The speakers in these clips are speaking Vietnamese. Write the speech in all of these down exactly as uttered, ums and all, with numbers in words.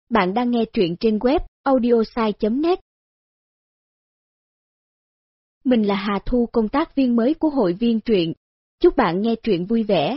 Bạn đang nghe truyện trên web audiosai chấm net. Mình là Hà Thu, công tác viên mới của hội viên truyện. Chúc bạn nghe truyện vui vẻ.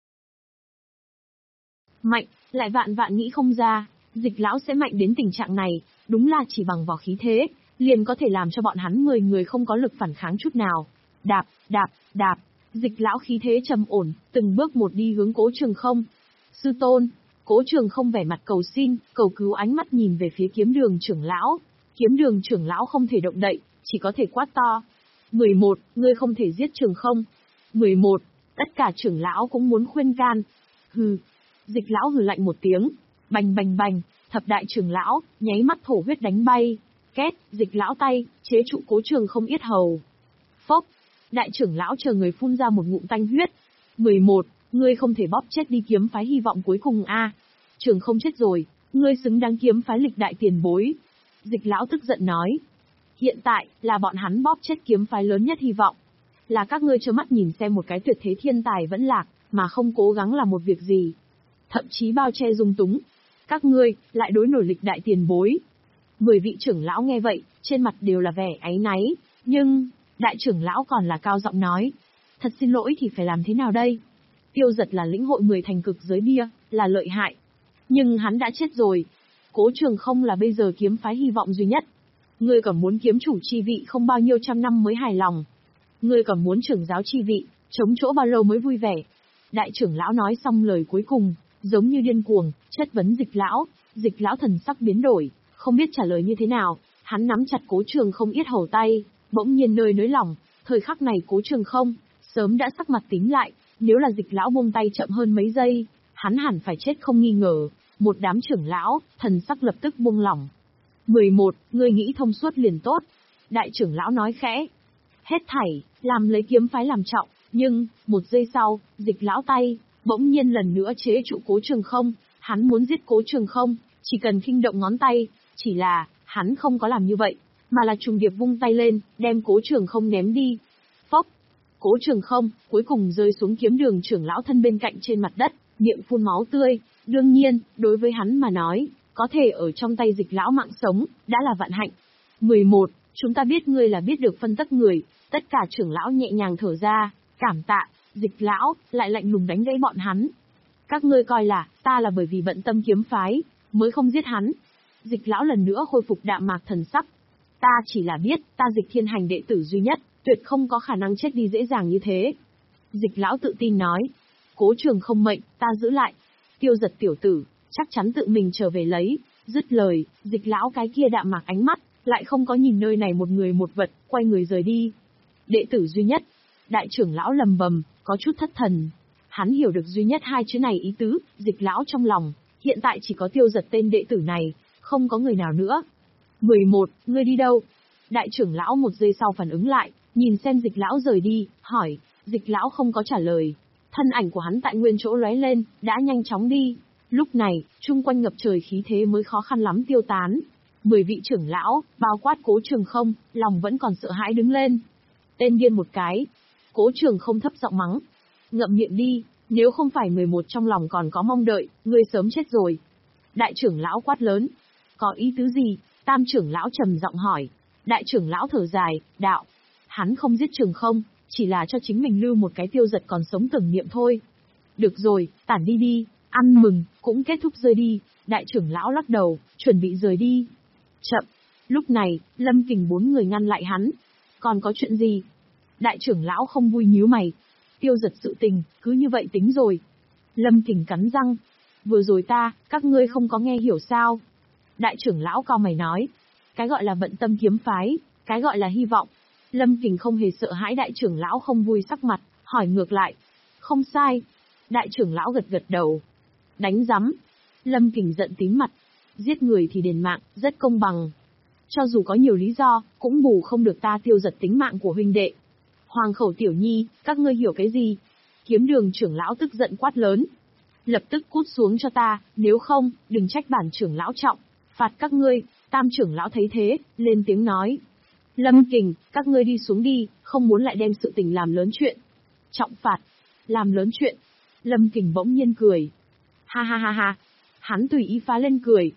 Mạnh, lại vạn vạn nghĩ không ra, Dịch lão sẽ mạnh đến tình trạng này, đúng là chỉ bằng vào khí thế, liền có thể làm cho bọn hắn mười người không có lực phản kháng chút nào. Đạp, đạp, đạp, Dịch lão khí thế trầm ổn, từng bước một đi hướng Cố Trường Không. Sư tôn, Cố Trường Không vẻ mặt cầu xin, cầu cứu, ánh mắt nhìn về phía Kiếm Đường trưởng lão. Kiếm Đường trưởng lão không thể động đậy, chỉ có thể quát to. mười một, ngươi không thể giết Trường Không. mười một, tất cả trưởng lão cũng muốn khuyên can. Hừ. Dịch lão hừ lạnh một tiếng, bành bành bành, thập đại trưởng lão, nháy mắt thổ huyết đánh bay. Két, Dịch lão tay, chế trụ Cố Trường Không yết hầu. Phốc, đại trưởng lão chờ người phun ra một ngụm tanh huyết. mười một, ngươi không thể bóp chết đi kiếm phái hy vọng cuối cùng a. À. Trường Không chết rồi, ngươi xứng đáng kiếm phái lịch đại tiền bối. Dịch lão tức giận nói. Hiện tại, là bọn hắn bóp chết kiếm phái lớn nhất hy vọng. Là các ngươi trơ mắt nhìn xem một cái tuyệt thế thiên tài vẫn lạc, mà không cố gắng làm một việc gì. Thậm chí bao che dung túng. Các ngươi, lại đối nổi lịch đại tiền bối. Mười vị trưởng lão nghe vậy, trên mặt đều là vẻ áy náy, nhưng, đại trưởng lão còn là cao giọng nói. Thật xin lỗi thì phải làm thế nào đây? Tiêu Giật là lĩnh hội mười thành cực giới bia, là lợi hại. Nhưng hắn đã chết rồi. Cố Trường Không là bây giờ kiếm phái hy vọng duy nhất. Ngươi còn muốn kiếm chủ chi vị không bao nhiêu trăm năm mới hài lòng. Ngươi còn muốn trưởng giáo chi vị, chống chỗ bao lâu mới vui vẻ. Đại trưởng lão nói xong lời cuối cùng, giống như điên cuồng, chất vấn Dịch lão. Dịch lão thần sắc biến đổi, không biết trả lời như thế nào. Hắn nắm chặt Cố Trường Không yết hầu tay, bỗng nhiên nơi nới lỏng. Thời khắc này Cố Trường Không sớm đã sắc mặt tím lại. Nếu là Dịch lão buông tay chậm hơn mấy giây, hắn hẳn phải chết không nghi ngờ. Một đám trưởng lão, thần sắc lập tức buông lỏng. mười một, ngươi nghĩ thông suốt liền tốt. Đại trưởng lão nói khẽ. Hết thảy, làm lấy kiếm phái làm trọng, nhưng, một giây sau, Dịch lão tay, bỗng nhiên lần nữa chế trụ Cố Trường Không. Hắn muốn giết Cố Trường Không, chỉ cần khinh động ngón tay, chỉ là, hắn không có làm như vậy, mà là trùng điệp vung tay lên, đem Cố Trường Không ném đi. Phốc, Cố Trường Không, cuối cùng rơi xuống Kiếm Đường trưởng lão thân bên cạnh trên mặt đất, miệng phun máu tươi. Đương nhiên, đối với hắn mà nói, có thể ở trong tay Dịch lão mạng sống, đã là vạn hạnh. mười một, chúng ta biết ngươi là biết được phân tất người, tất cả trưởng lão nhẹ nhàng thở ra, cảm tạ. Dịch lão, lại lạnh lùng đánh gãy bọn hắn. Các ngươi coi là, ta là bởi vì bận tâm kiếm phái, mới không giết hắn. Dịch lão lần nữa khôi phục đạm mạc thần sắc. Ta chỉ là biết, ta Dịch Thiên Hành đệ tử duy nhất, tuyệt không có khả năng chết đi dễ dàng như thế. Dịch lão tự tin nói. Cố Trường Không mệnh, ta giữ lại. Tiêu Giật tiểu tử, chắc chắn tự mình trở về lấy. Dứt lời, Dịch lão cái kia đạm mạc ánh mắt, lại không có nhìn nơi này một người một vật, quay người rời đi. Đệ tử duy nhất. Đại trưởng lão lầm bầm, có chút thất thần. Hắn hiểu được duy nhất hai chữ này ý tứ, Dịch lão trong lòng, hiện tại chỉ có Tiêu Giật tên đệ tử này, không có người nào nữa. mười một, ngươi đi đâu? Đại trưởng lão một giây sau phản ứng lại, nhìn xem Dịch lão rời đi, hỏi. Dịch lão không có trả lời. Thân ảnh của hắn tại nguyên chỗ lóe lên, đã nhanh chóng đi. Lúc này, chung quanh ngập trời khí thế mới khó khăn lắm tiêu tán. Mười vị trưởng lão, bao quát Cố Trường Không, lòng vẫn còn sợ hãi đứng lên. Tên điên một cái. Cố Trường Không thấp giọng mắng. Ngậm miệng đi, nếu không phải mười một trong lòng còn có mong đợi, ngươi sớm chết rồi. Đại trưởng lão quát lớn. Có ý tứ gì? Tam trưởng lão trầm giọng hỏi. Đại trưởng lão thở dài, đạo. Hắn không giết Trường Không, chỉ là cho chính mình lưu một cái Tiêu Giật còn sống tưởng niệm thôi. Được rồi, tản đi đi, ăn mừng, cũng kết thúc rời đi. Đại trưởng lão lắc đầu, chuẩn bị rời đi. Chậm. Lúc này, Lâm Kình bốn người ngăn lại hắn. Còn có chuyện gì? Đại trưởng lão không vui nhíu mày. Tiêu Giật sự tình, cứ như vậy tính rồi. Lâm Kình cắn răng. Vừa rồi ta, các ngươi không có nghe hiểu sao? Đại trưởng lão cau mày nói. Cái gọi là vận tâm kiếm phái, cái gọi là hy vọng. Lâm Kình không hề sợ hãi đại trưởng lão không vui sắc mặt, hỏi ngược lại. Không sai. Đại trưởng lão gật gật đầu. Đánh rắm. Lâm Kình giận tím mặt. Giết người thì đền mạng, rất công bằng. Cho dù có nhiều lý do, cũng bù không được ta Tiêu Giật tính mạng của huynh đệ. Hoàng Khẩu Tiểu Nhi, các ngươi hiểu cái gì? Kiếm Đường trưởng lão tức giận quát lớn. Lập tức cút xuống cho ta, nếu không, đừng trách bản trưởng lão trọng, phạt các ngươi. Tam trưởng lão thấy thế, lên tiếng nói. Lâm Kình, các ngươi đi xuống đi, không muốn lại đem sự tình làm lớn chuyện. Trọng phạt, làm lớn chuyện. Lâm Kình bỗng nhiên cười. Ha ha ha ha, hắn tùy ý phá lên cười.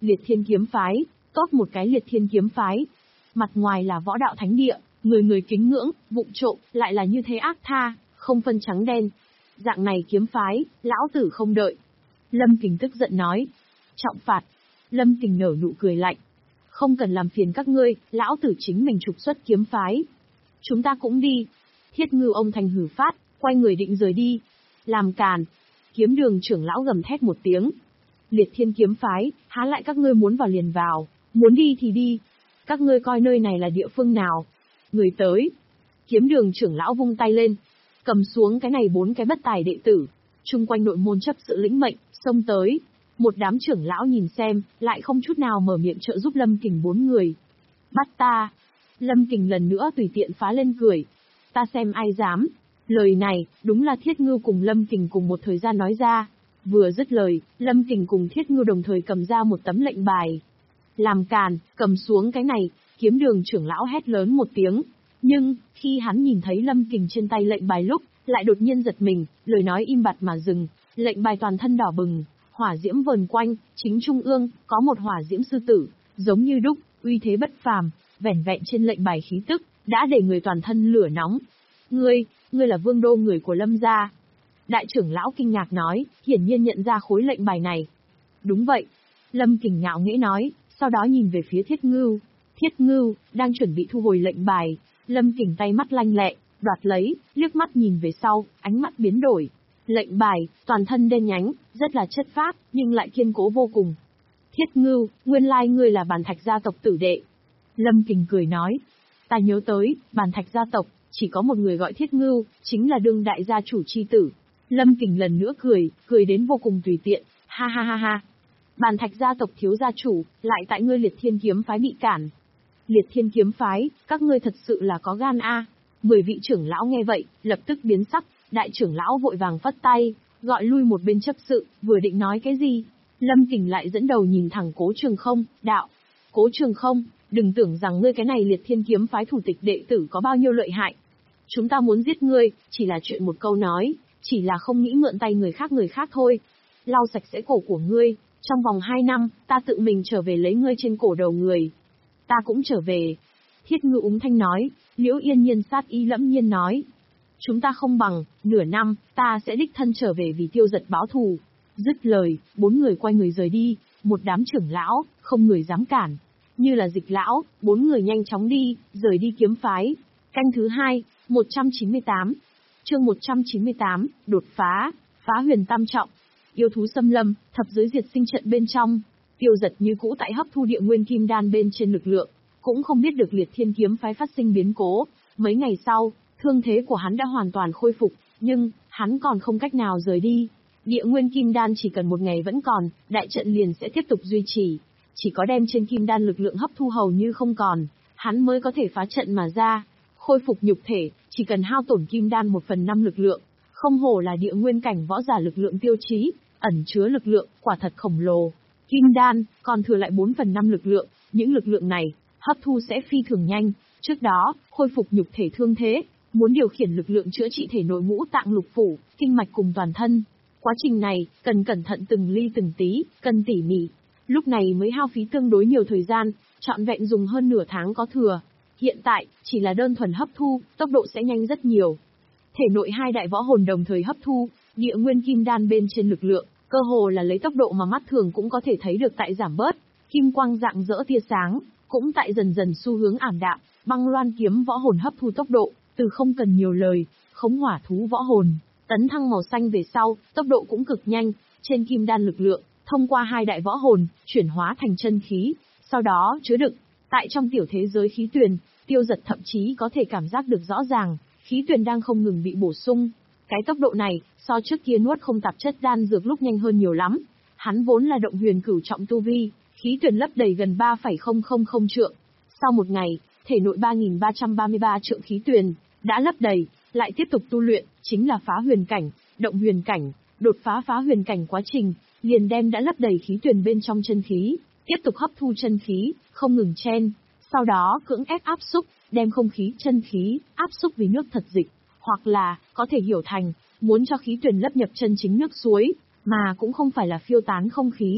Liệt Thiên Kiếm Phái, tốt một cái Liệt Thiên Kiếm Phái. Mặt ngoài là võ đạo thánh địa, người người kính ngưỡng, vụng trộm, lại là như thế ác tha, không phân trắng đen. Dạng này kiếm phái, lão tử không đợi. Lâm Kình tức giận nói. Trọng phạt. Lâm Kình nở nụ cười lạnh. Không cần làm phiền các ngươi, lão tử chính mình trục xuất kiếm phái. Chúng ta cũng đi. Thiết Ngưu ông thành hử phát, quay người định rời đi. Làm càn. Kiếm đường trưởng lão gầm thét một tiếng. Liệt Thiên Kiếm Phái, há lại các ngươi muốn vào liền vào, muốn đi thì đi. Các ngươi coi nơi này là địa phương nào? Người tới. Kiếm đường trưởng lão vung tay lên, cầm xuống cái này bốn cái bất tài đệ tử. Chung quanh nội môn chấp sự lĩnh mệnh, xông tới. Một đám trưởng lão nhìn xem, lại không chút nào mở miệng trợ giúp Lâm Kình bốn người. Bắt ta. Lâm Kình lần nữa tùy tiện phá lên cười. Ta xem ai dám. Lời này, đúng là Thiết Ngưu cùng Lâm Kình cùng một thời gian nói ra. Vừa dứt lời, Lâm Kình cùng Thiết Ngưu đồng thời cầm ra một tấm lệnh bài. Làm càn, cầm xuống cái này, kiếm đường trưởng lão hét lớn một tiếng. Nhưng, khi hắn nhìn thấy Lâm Kình trên tay lệnh bài lúc, lại đột nhiên giật mình, lời nói im bặt mà dừng. Lệnh bài toàn thân đỏ bừng, hỏa diễm vờn quanh, chính trung ương, có một hỏa diễm sư tử, giống như đúc, uy thế bất phàm, vẻn vẹn trên lệnh bài khí tức, đã để người toàn thân lửa nóng. Ngươi, ngươi là vương đô người của Lâm gia. Đại trưởng lão kinh ngạc nói, hiển nhiên nhận ra khối lệnh bài này. Đúng vậy. Lâm Kình ngạo nghễ nói, sau đó nhìn về phía Thiết Ngưu. Thiết Ngưu, đang chuẩn bị thu hồi lệnh bài. Lâm Kình tay mắt lanh lẹ, đoạt lấy, liếc mắt nhìn về sau, ánh mắt biến đổi. Lệnh bài, toàn thân đen nhánh, rất là chất phác, nhưng lại kiên cố vô cùng. Thiết Ngưu, nguyên lai ngươi là Bàn Thạch gia tộc tử đệ. Lâm Kình cười nói, ta nhớ tới, Bàn Thạch gia tộc, chỉ có một người gọi Thiết Ngưu, chính là đương đại gia chủ chi tử. Lâm Kình lần nữa cười, cười đến vô cùng tùy tiện, ha ha ha ha. Bàn Thạch gia tộc thiếu gia chủ, lại tại ngươi Liệt Thiên Kiếm Phái bị cản. Liệt Thiên Kiếm Phái, các ngươi thật sự là có gan a. Mười vị trưởng lão nghe vậy, lập tức biến sắc, đại trưởng lão vội vàng phất tay, gọi lui một bên chấp sự, vừa định nói cái gì. Lâm Kình lại dẫn đầu nhìn thẳng Cố Trường Không, đạo. Cố Trường Không, đừng tưởng rằng ngươi cái này Liệt Thiên Kiếm Phái thủ tịch đệ tử có bao nhiêu lợi hại. Chúng ta muốn giết ngươi, chỉ là chuyện một câu nói, chỉ là không nghĩ mượn tay người khác người khác thôi. Lau sạch sẽ cổ của ngươi, trong vòng hai năm, ta tự mình trở về lấy ngươi trên cổ đầu người. Ta cũng trở về. Thiết Ngưu úng thanh nói, Liễu Yên Nhiên sát ý lẫm nhiên nói. Chúng ta không bằng, nửa năm, ta sẽ đích thân trở về vì Tiêu Giật báo thù. Dứt lời, bốn người quay người rời đi, một đám trưởng lão, không người dám cản. Như là Dịch lão, bốn người nhanh chóng đi, rời đi kiếm phái. Canh thứ hai, một trăm chín mươi tám. Chương một trăm chín mươi tám, đột phá, phá huyền tam trọng. Yêu thú xâm lâm, thập giới diệt sinh trận bên trong. Tiêu Giật như cũ tại hấp thu địa nguyên kim đan bên trên lực lượng, cũng không biết được Liệt Thiên Kiếm Phái phát sinh biến cố. Mấy ngày sau, thương thế của hắn đã hoàn toàn khôi phục, nhưng hắn còn không cách nào rời đi. Địa nguyên kim đan chỉ cần một ngày vẫn còn, đại trận liền sẽ tiếp tục duy trì. Chỉ có đem trên kim đan lực lượng hấp thu hầu như không còn, hắn mới có thể phá trận mà ra. Khôi phục nhục thể, chỉ cần hao tổn kim đan một phần năm lực lượng. Không hổ là địa nguyên cảnh võ giả lực lượng tiêu chí, ẩn chứa lực lượng, quả thật khổng lồ. Kim đan, còn thừa lại bốn phần năm lực lượng, những lực lượng này, hấp thu sẽ phi thường nhanh. Trước đó, khôi phục nhục thể thương thế, muốn điều khiển lực lượng chữa trị thể nội ngũ tạng lục phủ, kinh mạch cùng toàn thân. Quá trình này, cần cẩn thận từng ly từng tí, cần tỉ mỉ. Lúc này mới hao phí tương đối nhiều thời gian, trọn vẹn dùng hơn nửa tháng có thừa. Hiện tại, chỉ là đơn thuần hấp thu, tốc độ sẽ nhanh rất nhiều. Thể nội hai đại võ hồn đồng thời hấp thu, địa nguyên kim đan bên trên lực lượng, cơ hồ là lấy tốc độ mà mắt thường cũng có thể thấy được tại giảm bớt. Kim quang dạng dỡ tia sáng, cũng tại dần dần xu hướng ảm đạm. Băng loan kiếm võ hồn hấp thu tốc độ, từ không cần nhiều lời, khống hỏa thú võ hồn, tấn thăng màu xanh về sau, tốc độ cũng cực nhanh. Trên kim đan lực lượng, thông qua hai đại võ hồn, chuyển hóa thành chân khí, sau đó chứa đựng. Tại trong tiểu thế giới khí tuyền, Tiêu Giật thậm chí có thể cảm giác được rõ ràng, khí tuyền đang không ngừng bị bổ sung. Cái tốc độ này, so trước kia nuốt không tạp chất đan dược lúc nhanh hơn nhiều lắm. Hắn vốn là động huyền cửu trọng tu vi, khí tuyền lấp đầy gần ba phẩy không không không trượng. Sau một ngày, thể nội ba nghìn ba trăm ba mươi ba trượng khí tuyền đã lấp đầy, lại tiếp tục tu luyện, chính là phá huyền cảnh, động huyền cảnh, đột phá phá huyền cảnh quá trình, liền đem đã lấp đầy khí tuyền bên trong chân khí, tiếp tục hấp thu chân khí, không ngừng chen, sau đó cưỡng ép áp xúc, đem không khí chân khí áp xúc vì nước thật dịch, hoặc là có thể hiểu thành muốn cho khí tuyền lấp nhập chân chính nước suối, mà cũng không phải là phiêu tán không khí.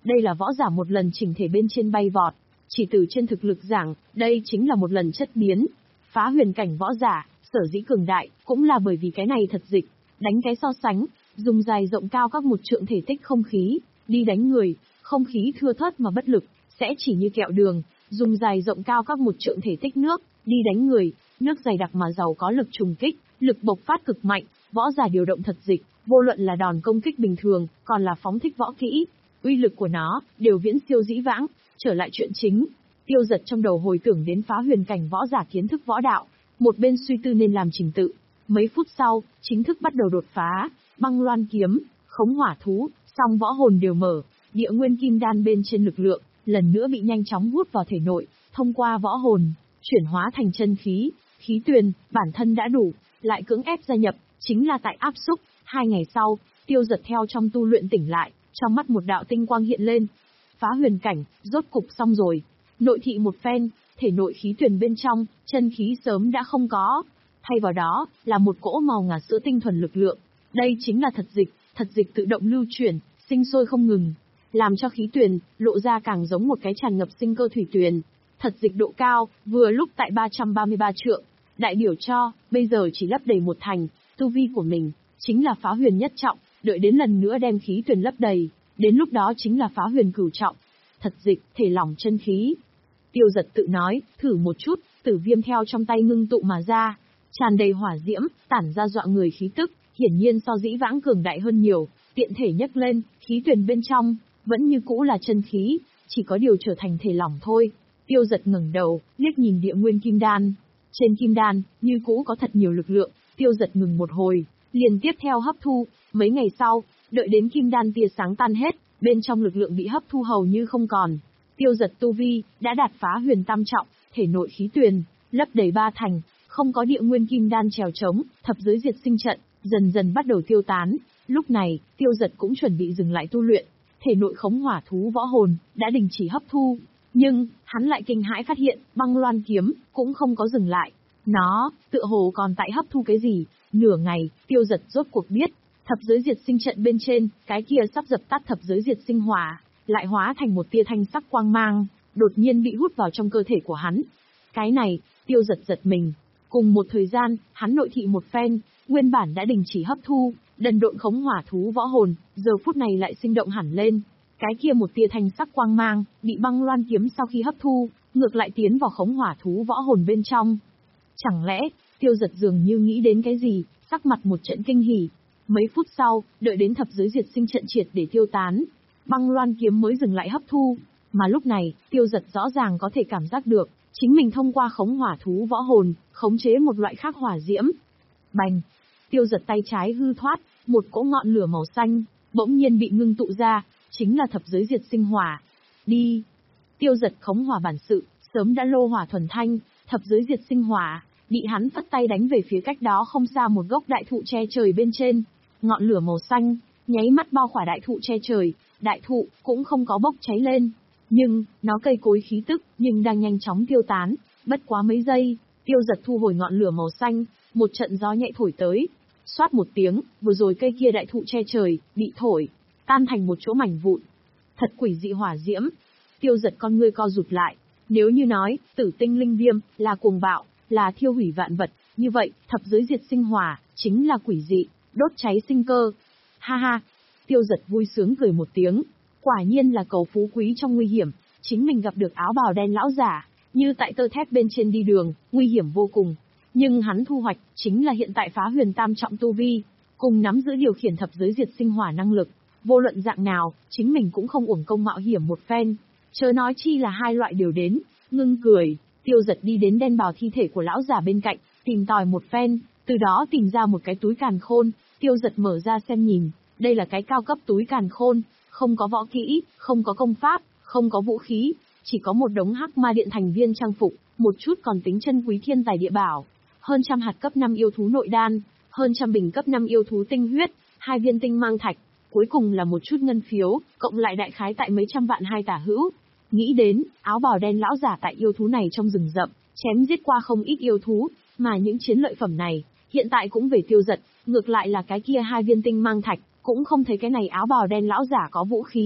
Đây là võ giả một lần chỉnh thể bên trên bay vọt. Chỉ từ trên thực lực giảng, đây chính là một lần chất biến. Phá huyền cảnh võ giả, sở dĩ cường đại, cũng là bởi vì cái này thật dịch. Đánh cái so sánh, dùng dài rộng cao các một trượng thể tích không khí, đi đánh người, không khí thưa thớt mà bất lực, sẽ chỉ như kẹo đường, dùng dài rộng cao các một trượng thể tích nước, đi đánh người, nước dày đặc mà giàu có lực trùng kích, lực bộc phát cực mạnh, võ giả điều động thật dịch, vô luận là đòn công kích bình thường, còn là phóng thích võ kỹ, uy lực của nó, đều viễn siêu dĩ vãng. Trở lại chuyện chính, Tiêu Dật trong đầu hồi tưởng đến phá huyền cảnh võ giả kiến thức võ đạo, một bên suy tư nên làm trình tự. Mấy phút sau, chính thức bắt đầu đột phá, băng loan kiếm, khống hỏa thú, song võ hồn đều mở, địa nguyên kim đan bên trên lực lượng, lần nữa bị nhanh chóng hút vào thể nội, thông qua võ hồn, chuyển hóa thành chân khí, khí tuyền, bản thân đã đủ, lại cưỡng ép gia nhập, chính là tại áp xúc. Hai ngày sau, Tiêu Dật theo trong tu luyện tỉnh lại, trong mắt một đạo tinh quang hiện lên. Phá huyền cảnh, rốt cục xong rồi. Nội thị một phen, thể nội khí tuyền bên trong, chân khí sớm đã không có. Thay vào đó, là một cỗ màu ngà sữa tinh thuần lực lượng. Đây chính là thật dịch, thật dịch tự động lưu chuyển, sinh sôi không ngừng. Làm cho khí tuyền, lộ ra càng giống một cái tràn ngập sinh cơ thủy tuyền. Thật dịch độ cao, vừa lúc tại ba trăm ba mươi ba trượng. Đại biểu cho, bây giờ chỉ lấp đầy một thành, tu vi của mình, chính là phá huyền nhất trọng, đợi đến lần nữa đem khí tuyền lấp đầy, đến lúc đó chính là phá huyền cửu trọng. Thật dịch, thể lỏng chân khí. Tiêu Dật tự nói, thử một chút, tử viêm theo trong tay ngưng tụ mà ra, tràn đầy hỏa diễm, tản ra dọa người khí tức, hiển nhiên so dĩ vãng cường đại hơn nhiều, tiện thể nhấc lên, khí tuyền bên trong, vẫn như cũ là chân khí, chỉ có điều trở thành thể lỏng thôi. Tiêu Dật ngẩng đầu, liếc nhìn địa nguyên kim đan. Trên kim đan, như cũ có thật nhiều lực lượng, Tiêu Dật ngừng một hồi, liền tiếp theo hấp thu, mấy ngày sau, đợi đến kim đan tia sáng tan hết, bên trong lực lượng bị hấp thu hầu như không còn. Tiêu Dật tu vi, đã đạt phá huyền tam trọng, thể nội khí tuyền, lấp đầy ba thành, không có địa nguyên kim đan trèo trống, thập giới diệt sinh trận, dần dần bắt đầu tiêu tán. Lúc này, Tiêu Dật cũng chuẩn bị dừng lại tu luyện, thể nội khống hỏa thú võ hồn, đã đình chỉ hấp thu. Nhưng, hắn lại kinh hãi phát hiện, băng loan kiếm, cũng không có dừng lại. Nó, tựa hồ còn tại hấp thu cái gì. Nửa ngày, Tiêu Dật rốt cuộc biết, thập giới diệt sinh trận bên trên, cái kia sắp dập tắt thập giới diệt sinh hỏa, lại hóa thành một tia thanh sắc quang mang, đột nhiên bị hút vào trong cơ thể của hắn. Cái này, Tiêu Dật giật mình. Cùng một thời gian, hắn nội thị một phen, nguyên bản đã đình chỉ hấp thu, đần độn khống hỏa thú võ hồn, giờ phút này lại sinh động hẳn lên. Cái kia một tia thanh sắc quang mang, bị băng loan kiếm sau khi hấp thu, ngược lại tiến vào khống hỏa thú võ hồn bên trong. Chẳng lẽ, Tiêu Dật dường như nghĩ đến cái gì, sắc mặt một trận kinh hỉ. Mấy phút sau, đợi đến thập giới diệt sinh trận triệt để tiêu tán, băng loan kiếm mới dừng lại hấp thu. Mà lúc này, Tiêu Dật rõ ràng có thể cảm giác được, chính mình thông qua khống hỏa thú võ hồn, khống chế một loại khác hỏa diễm. Bành! Tiêu Dật tay trái hư thoát, một cỗ ngọn lửa màu xanh, bỗng nhiên bị ngưng tụ ra, chính là thập giới diệt sinh hỏa. Đi! Tiêu Dật khống hỏa bản sự, sớm đã lô hỏa thuần thanh, thập giới diệt sinh hỏa, bị hắn phất tay đánh về phía cách đó không xa một gốc đại thụ che trời bên trên. Ngọn lửa màu xanh, nháy mắt bao khỏa đại thụ che trời, đại thụ cũng không có bốc cháy lên. Nhưng, nó cây cối khí tức, nhưng đang nhanh chóng tiêu tán. Bất quá mấy giây, Tiêu Dật thu hồi ngọn lửa màu xanh, một trận gió nhẹ thổi tới. Xoát một tiếng, vừa rồi cây kia đại thụ che trời, bị thổi, tan thành một chỗ mảnh vụn. Thật quỷ dị hỏa diễm. Tiêu Dật con ngươi co rụt lại. Nếu như nói, tử tinh linh viêm, là cuồng bạo, là thiêu hủy vạn vật, như vậy, thập giới diệt sinh hỏa, chính là quỷ dị, đốt cháy sinh cơ. Ha ha! Tiêu Dật vui sướng cười một tiếng. Quả nhiên là cầu phú quý trong nguy hiểm, chính mình gặp được áo bào đen lão giả, như tại tơ thép bên trên đi đường, nguy hiểm vô cùng. Nhưng hắn thu hoạch, chính là hiện tại phá huyền tam trọng tu vi, cùng nắm giữ điều khiển thập giới diệt sinh hỏa năng lực. Vô luận dạng nào, chính mình cũng không uổng công mạo hiểm một phen. Chớ nói chi là hai loại đều đến, ngưng cười, Tiêu Dật đi đến đen bào thi thể của lão giả bên cạnh, tìm tòi một phen, từ đó tìm ra một cái túi càn khôn, Tiêu Dật mở ra xem nhìn, đây là cái cao cấp túi càn khôn, không có võ kỹ, không có công pháp, không có vũ khí, chỉ có một đống hắc ma điện thành viên trang phục, một chút còn tính chân quý thiên tài địa bảo, hơn trăm hạt cấp năm yêu thú nội đan, hơn trăm bình cấp năm yêu thú tinh huyết, hai viên tinh mang thạch, cuối cùng là một chút ngân phiếu, cộng lại đại khái tại mấy trăm vạn hai tả hữu. Nghĩ đến, áo bào đen lão giả tại yêu thú này trong rừng rậm, chém giết qua không ít yêu thú, mà những chiến lợi phẩm này, hiện tại cũng về Tiêu Dật, ngược lại là cái kia hai viên tinh mang thạch, cũng không thấy cái này áo bào đen lão giả có vũ khí,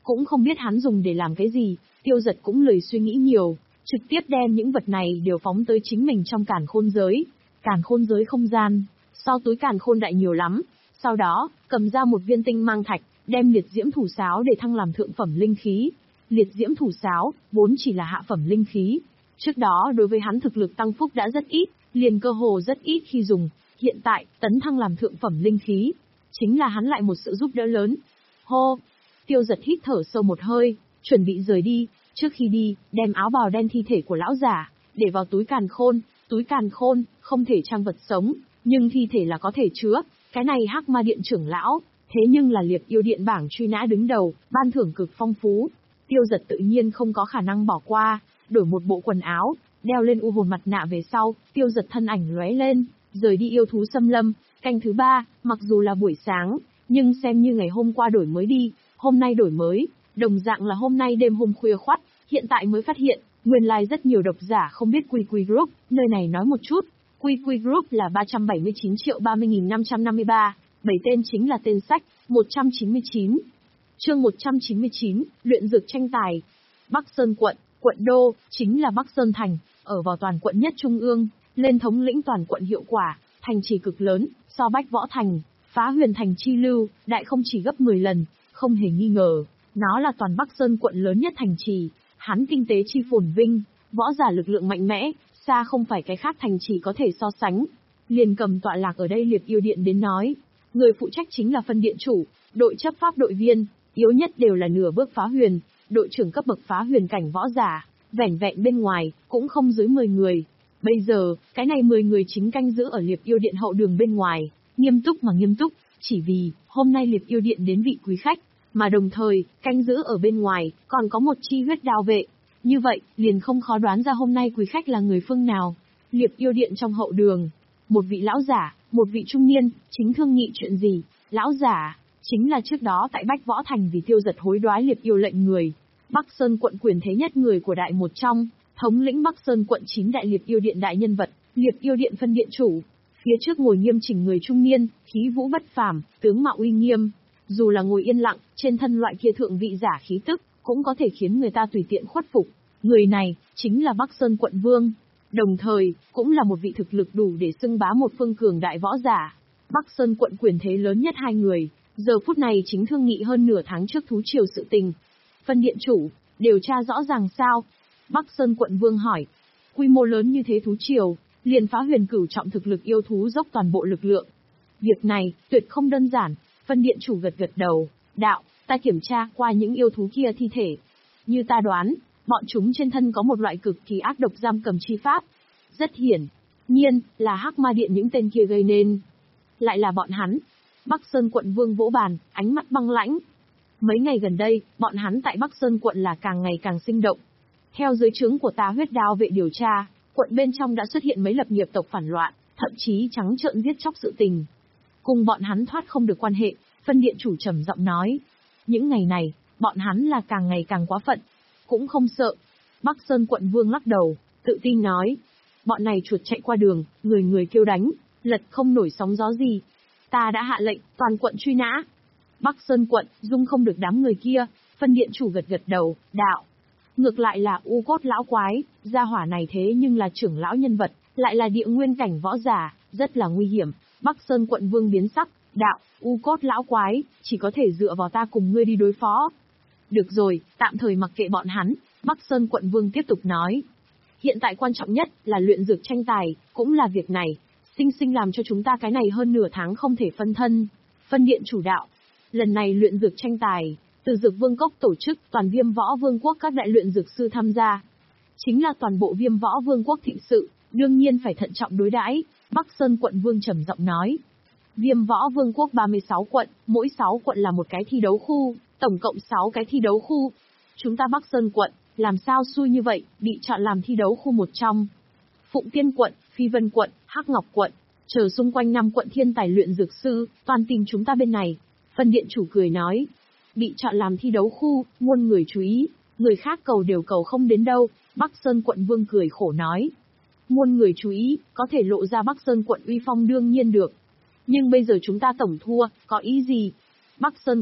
cũng không biết hắn dùng để làm cái gì, Tiêu Dật cũng lười suy nghĩ nhiều, trực tiếp đem những vật này đều phóng tới chính mình trong càn khôn giới. Càn khôn giới không gian, so túi càn khôn đại nhiều lắm, sau đó, cầm ra một viên tinh mang thạch, đem liệt diễm thủ sáo để thăng làm thượng phẩm linh khí. Liệt diễm thủ sáo, vốn chỉ là hạ phẩm linh khí. Trước đó đối với hắn thực lực tăng phúc đã rất ít, liền cơ hồ rất ít khi dùng, hiện tại, tấn thăng làm thượng phẩm linh khí. Chính là hắn lại một sự giúp đỡ lớn. Hô! Tiêu Dật hít thở sâu một hơi, chuẩn bị rời đi, trước khi đi, đem áo bào đen thi thể của lão giả, để vào túi càn khôn, túi càn khôn, không thể trang vật sống, nhưng thi thể là có thể chứa, cái này Hắc Ma Điện trưởng lão, thế nhưng là Liệp Yêu Điện bảng truy nã đứng đầu, ban thưởng cực phong phú. Tiêu Dật tự nhiên không có khả năng bỏ qua, đổi một bộ quần áo, đeo lên u hồn mặt nạ về sau, Tiêu Dật thân ảnh lóe lên, rời đi yêu thú xâm lâm. Canh thứ ba, mặc dù là buổi sáng, nhưng xem như ngày hôm qua đổi mới đi, hôm nay đổi mới, đồng dạng là hôm nay đêm hôm khuya khoắt, hiện tại mới phát hiện, nguyên lai like rất nhiều độc giả không biết Quy Quy Group, nơi này nói một chút. Quy Quy Group là ba trăm bảy mươi chín triệu ba mươi nghìn năm trăm năm mươi ba, bảy tên chính là tên sách, một trăm chín mươi chín. Chương một trăm chín mươi chín, luyện dược tranh tài. Bắc Sơn quận, quận đô, chính là Bắc Sơn thành, ở vào toàn quận nhất trung ương, lên thống lĩnh toàn quận hiệu quả, thành trì cực lớn, so Bách Võ thành, Phá Huyền thành chi lưu, đại không chỉ gấp mười lần, không hề nghi ngờ, nó là toàn Bắc Sơn quận lớn nhất thành trì, hắn kinh tế chi phồn vinh, võ giả lực lượng mạnh mẽ, xa không phải cái khác thành trì có thể so sánh. Liền cầm tọa lạc ở đây Liệp Yêu Điện đến nói, người phụ trách chính là phân điện chủ, đội chấp pháp đội viên, yếu nhất đều là nửa bước phá huyền, đội trưởng cấp bậc phá huyền cảnh võ giả, vẻn vẹn bên ngoài, cũng không dưới mười người. Bây giờ, cái này mười người chính canh giữ ở Liệp Yêu Điện hậu đường bên ngoài, nghiêm túc mà nghiêm túc, chỉ vì, hôm nay Liệp Yêu Điện đến vị quý khách, mà đồng thời, canh giữ ở bên ngoài, còn có một chi huyết đao vệ. Như vậy, liền không khó đoán ra hôm nay quý khách là người phương nào. Liệp Yêu Điện trong hậu đường, một vị lão giả, một vị trung niên, chính thương nghị chuyện gì. Lão giả, chính là trước đó tại Bách Võ Thành vì Tiêu Dật hối đoái Liệp Yêu lệnh người. Bắc Sơn quận quyền thế nhất người của đại một trong, thống lĩnh Bắc Sơn quận chín đại Liệp Yêu Điện đại nhân vật, Liệp Yêu Điện phân điện chủ. Phía trước ngồi nghiêm chỉnh người trung niên, khí vũ bất phàm, tướng mạo uy nghiêm. Dù là ngồi yên lặng, trên thân loại kia thượng vị giả khí tức, cũng có thể khiến người ta tùy tiện khuất phục. Người này, chính là Bắc Sơn quận vương. Đồng thời, cũng là một vị thực lực đủ để xưng bá một phương cường đại võ giả. Bắc Sơn quận quyền thế lớn nhất hai người, giờ phút này chính thương nghị hơn nửa tháng trước thú triều sự tình. Phân điện chủ, điều tra rõ ràng sao? Bắc Sơn quận vương hỏi. Quy mô lớn như thế thú triều, liền phá huyền cửu trọng thực lực yêu thú dốc toàn bộ lực lượng. Việc này, tuyệt không đơn giản. Phân điện chủ gật gật đầu, đạo, ta kiểm tra qua những yêu thú kia thi thể. Như ta đoán, bọn chúng trên thân có một loại cực kỳ ác độc giam cầm chi pháp. Rất hiển nhiên, là Hắc Ma Điện những tên kia gây nên. Lại là bọn hắn. Bắc Sơn quận vương vỗ bàn, ánh mắt băng lãnh. Mấy ngày gần đây, bọn hắn tại Bắc Sơn quận là càng ngày càng sinh động. Theo dưới trướng của ta huyết đao vệ điều tra, quận bên trong đã xuất hiện mấy lập nghiệp tộc phản loạn, thậm chí trắng trợn giết chóc sự tình. Cùng bọn hắn thoát không được quan hệ, phân điện chủ trầm giọng nói. Những ngày này, bọn hắn là càng ngày càng quá phận. Cũng không sợ. Bắc Sơn quận vương lắc đầu, tự tin nói. Bọn này chuột chạy qua đường, người người kêu đánh, lật không nổi sóng gió gì. Ta đã hạ lệnh, toàn quận truy nã. Bắc Sơn quận, dung không được đám người kia, phân điện chủ gật gật đầu, đạo. Ngược lại là U Cốt lão quái, gia hỏa này thế nhưng là trưởng lão nhân vật, lại là địa nguyên cảnh võ giả, rất là nguy hiểm. Bắc Sơn quận vương biến sắc, đạo, U Cốt lão quái, chỉ có thể dựa vào ta cùng ngươi đi đối phó. Được rồi, tạm thời mặc kệ bọn hắn, Bắc Sơn quận vương tiếp tục nói. Hiện tại quan trọng nhất là luyện dược tranh tài, cũng là việc này, sinh sinh làm cho chúng ta cái này hơn nửa tháng không thể phân thân. Phân điện chủ đạo, lần này luyện dược tranh tài, từ Dược Vương Cốc tổ chức, toàn Viêm Võ Vương quốc các đại luyện dược sư tham gia. Chính là toàn bộ Viêm Võ Vương quốc thịnh sự, đương nhiên phải thận trọng đối đãi. Bắc Sơn quận vương trầm giọng nói. Viêm Võ Vương quốc ba mươi sáu quận, mỗi sáu quận là một cái thi đấu khu, tổng cộng sáu cái thi đấu khu. Chúng ta Bắc Sơn quận, làm sao xui như vậy, bị chọn làm thi đấu khu một trong. Phụng Tiên quận, Phi Vân quận, Hắc Ngọc quận, chờ xung quanh năm quận thiên tài luyện dược sư, toàn tìm chúng ta bên này. Phân điện chủ cười nói. Bị chọn làm thi đấu khu, muôn người chú ý, người khác cầu đều cầu không đến đâu. Bắc Sơn quận vương cười khổ nói. Muôn người chú ý, có thể lộ ra Bắc Sơn quận uy phong đương nhiên được. Nhưng bây giờ chúng ta tổng thua, có ý gì? Bắc Sơn quận,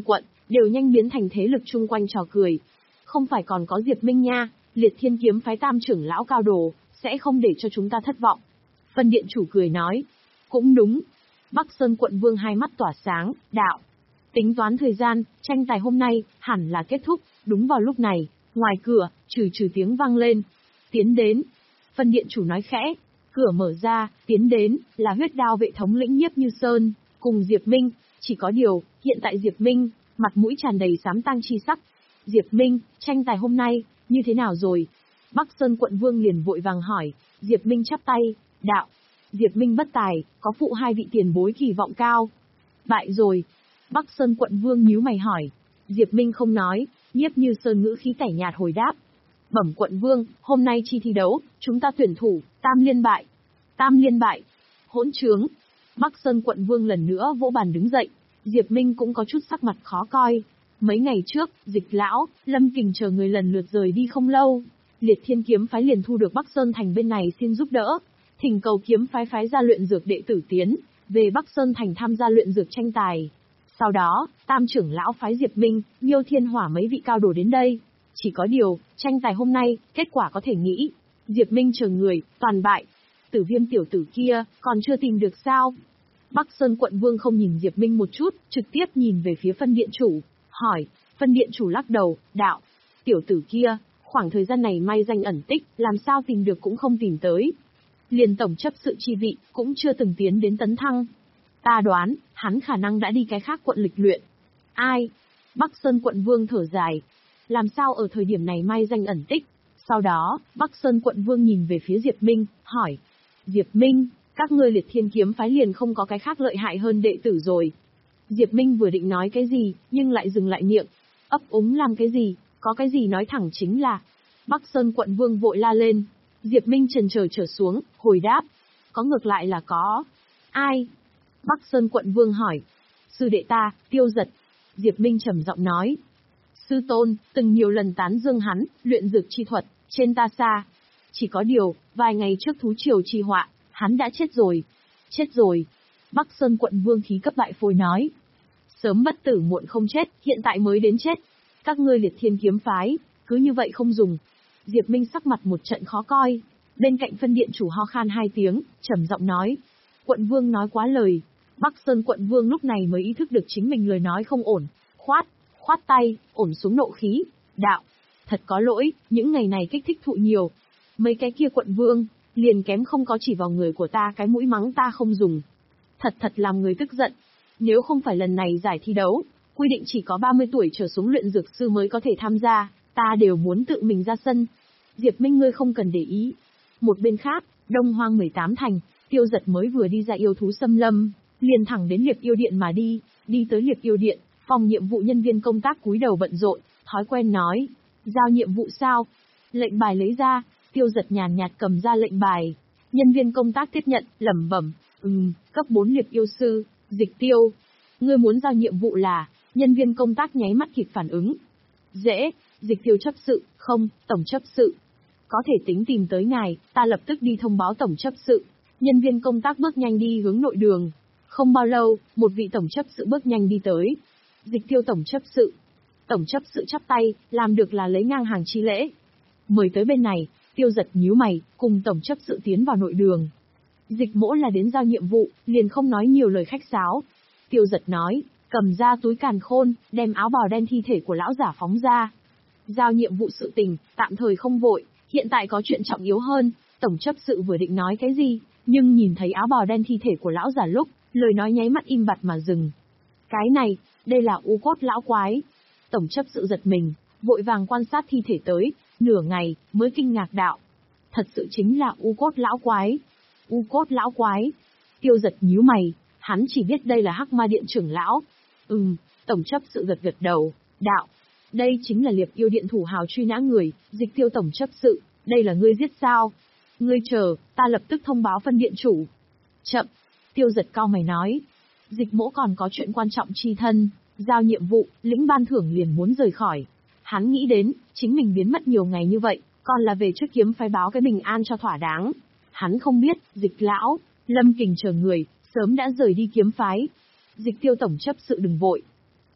đều nhanh biến thành thế lực chung quanh trò cười. Không phải còn có Diệp Minh nha, Liệt Thiên kiếm phái tam trưởng lão cao đồ, sẽ không để cho chúng ta thất vọng. Phân điện chủ cười nói. Cũng đúng. Bắc Sơn quận vương hai mắt tỏa sáng, đạo. Tính toán thời gian, tranh tài hôm nay, hẳn là kết thúc, đúng vào lúc này, ngoài cửa, trừ trừ tiếng vang lên. Tiến đến. Phân điện chủ nói khẽ. Cửa mở ra, tiến đến, là huyết đao vệ thống lĩnh Nhiếp Như Sơn, cùng Diệp Minh, chỉ có điều, hiện tại Diệp Minh, mặt mũi tràn đầy xám tang chi sắc. Diệp Minh, tranh tài hôm nay, như thế nào rồi? Bắc Sơn quận vương liền vội vàng hỏi. Diệp Minh chắp tay, đạo. Diệp Minh bất tài, có phụ hai vị tiền bối kỳ vọng cao. Bại rồi. Bắc Sơn quận vương nhíu mày hỏi. Diệp Minh không nói, Nhiếp Như Sơn ngữ khí tẻ nhạt hồi đáp. Bẩm quận vương, hôm nay chi thi đấu, chúng ta tuyển thủ, tam liên bại. Tam liên bại. Hỗn trướng. Bắc Sơn quận vương lần nữa vỗ bàn đứng dậy. Diệp Minh cũng có chút sắc mặt khó coi. Mấy ngày trước, Dịch lão, Lâm Kình chờ người lần lượt rời đi không lâu. Liệt Thiên kiếm phái liền thu được Bắc Sơn thành bên này xin giúp đỡ. Thỉnh cầu kiếm phái phái ra luyện dược đệ tử tiến, về Bắc Sơn thành tham gia luyện dược tranh tài. Sau đó, tam trưởng lão phái Diệp Minh, Miêu Thiên Hỏa mấy vị cao đồ đến đây. Chỉ có điều, tranh tài hôm nay, kết quả có thể nghĩ. Diệp Minh chờ người, toàn bại. Tử Viêm tiểu tử kia, còn chưa tìm được sao? Bắc Sơn quận vương không nhìn Diệp Minh một chút, trực tiếp nhìn về phía phân điện chủ, hỏi. Phân điện chủ lắc đầu, đạo. Tiểu tử kia, khoảng thời gian này may danh ẩn tích, làm sao tìm được cũng không tìm tới. Liền tổng chấp sự chi vị, cũng chưa từng tiến đến tấn thăng. Ta đoán, hắn khả năng đã đi cái khác quận lịch luyện. Ai? Bắc Sơn quận vương thở dài. Làm sao ở thời điểm này may danh ẩn tích? Sau đó, Bắc Sơn quận vương nhìn về phía Diệp Minh, hỏi. Diệp Minh, các ngươi Liệt Thiên kiếm phái liền không có cái khác lợi hại hơn đệ tử rồi. Diệp Minh vừa định nói cái gì, nhưng lại dừng lại miệng. Ấp úng làm cái gì, có cái gì nói thẳng chính là. Bắc Sơn quận vương vội la lên. Diệp Minh trần chờ trở xuống, hồi đáp. Có ngược lại là có. Ai? Bắc Sơn quận vương hỏi. Sư đệ ta, Tiêu Giật. Diệp Minh trầm giọng nói. Sư tôn, từng nhiều lần tán dương hắn, luyện dược chi thuật, trên ta xa. Chỉ có điều, vài ngày trước thú triều trì họa, hắn đã chết rồi. Chết rồi. Bắc Sơn quận vương khí cấp bại phôi nói. Sớm bất tử muộn không chết, hiện tại mới đến chết. Các ngươi Liệt Thiên kiếm phái, cứ như vậy không dùng. Diệp Minh sắc mặt một trận khó coi. Bên cạnh phân điện chủ ho khan hai tiếng, trầm giọng nói. Quận vương nói quá lời. Bắc Sơn quận vương lúc này mới ý thức được chính mình lời nói không ổn. Khoát, khoát tay, ổn xuống nộ khí. Đạo, thật có lỗi, những ngày này kích thích thụ nhiều. Mấy cái kia quận vương, liền kém không có chỉ vào người của ta cái mũi mắng ta không dùng. Thật thật làm người tức giận. Nếu không phải lần này giải thi đấu, quy định chỉ có ba mươi tuổi trở xuống luyện dược sư mới có thể tham gia, ta đều muốn tự mình ra sân. Diệp Minh ngươi không cần để ý. Một bên khác, Đông Hoang mười tám thành, Tiêu Giật mới vừa đi ra yêu thú xâm lâm, liền thẳng đến Liệp Yêu Điện mà đi, đi tới Liệp Yêu Điện, phòng nhiệm vụ nhân viên công tác cúi đầu bận rộn, thói quen nói, giao nhiệm vụ sao? Lệnh bài lấy ra, Tiêu Giật nhàn nhạt cầm ra lệnh bài. Nhân viên công tác tiếp nhận, lẩm bẩm, ừm, cấp bốn Liệp Yêu sư, Dịch Tiêu. Ngươi muốn giao nhiệm vụ là, nhân viên công tác nháy mắt kịp phản ứng. Dễ, Dịch Tiêu chấp sự, không, tổng chấp sự. Có thể tính tìm tới ngài, ta lập tức đi thông báo tổng chấp sự. Nhân viên công tác bước nhanh đi hướng nội đường. Không bao lâu, một vị tổng chấp sự bước nhanh đi tới. Dịch Tiêu tổng chấp sự. Tổng chấp sự chắp tay, làm được là lấy ngang hàng chi lễ. Mời tới bên này, Tiêu Giật nhíu mày, cùng tổng chấp sự tiến vào nội đường. Dịch Mỗ là đến giao nhiệm vụ, liền không nói nhiều lời khách sáo. Tiêu Giật nói, cầm ra túi càn khôn, đem áo bào đen thi thể của lão giả phóng ra. Giao nhiệm vụ sự tình, tạm thời không vội, hiện tại có chuyện trọng yếu hơn. Tổng chấp sự vừa định nói cái gì, nhưng nhìn thấy áo bào đen thi thể của lão giả lúc, lời nói nháy mắt im bặt mà dừng. Cái này, đây là u cốt lão quái. Tổng chấp sự giật mình, vội vàng quan sát thi thể tới, nửa ngày, mới kinh ngạc đạo. Thật sự chính là u cốt lão quái. U cốt lão quái. Tiêu Giật nhíu mày, hắn chỉ biết đây là Hắc Ma Điện trưởng lão. Ừm, tổng chấp sự gật gật đầu, đạo. Đây chính là Liệp Yêu Điện thủ hào truy nã người, Dịch Tiêu tổng chấp sự, đây là ngươi giết sao? Ngươi chờ, ta lập tức thông báo phân điện chủ. Chậm, Tiêu Giật cau mày nói. Dịch Mỗ còn có chuyện quan trọng chi thân, giao nhiệm vụ, lĩnh ban thưởng liền muốn rời khỏi. Hắn nghĩ đến, chính mình biến mất nhiều ngày như vậy, còn là về trước kiếm phái báo cái bình an cho thỏa đáng. Hắn không biết, Dịch lão, Lâm Kình chờ người, sớm đã rời đi kiếm phái. Dịch Tiêu tổng chấp sự đừng vội.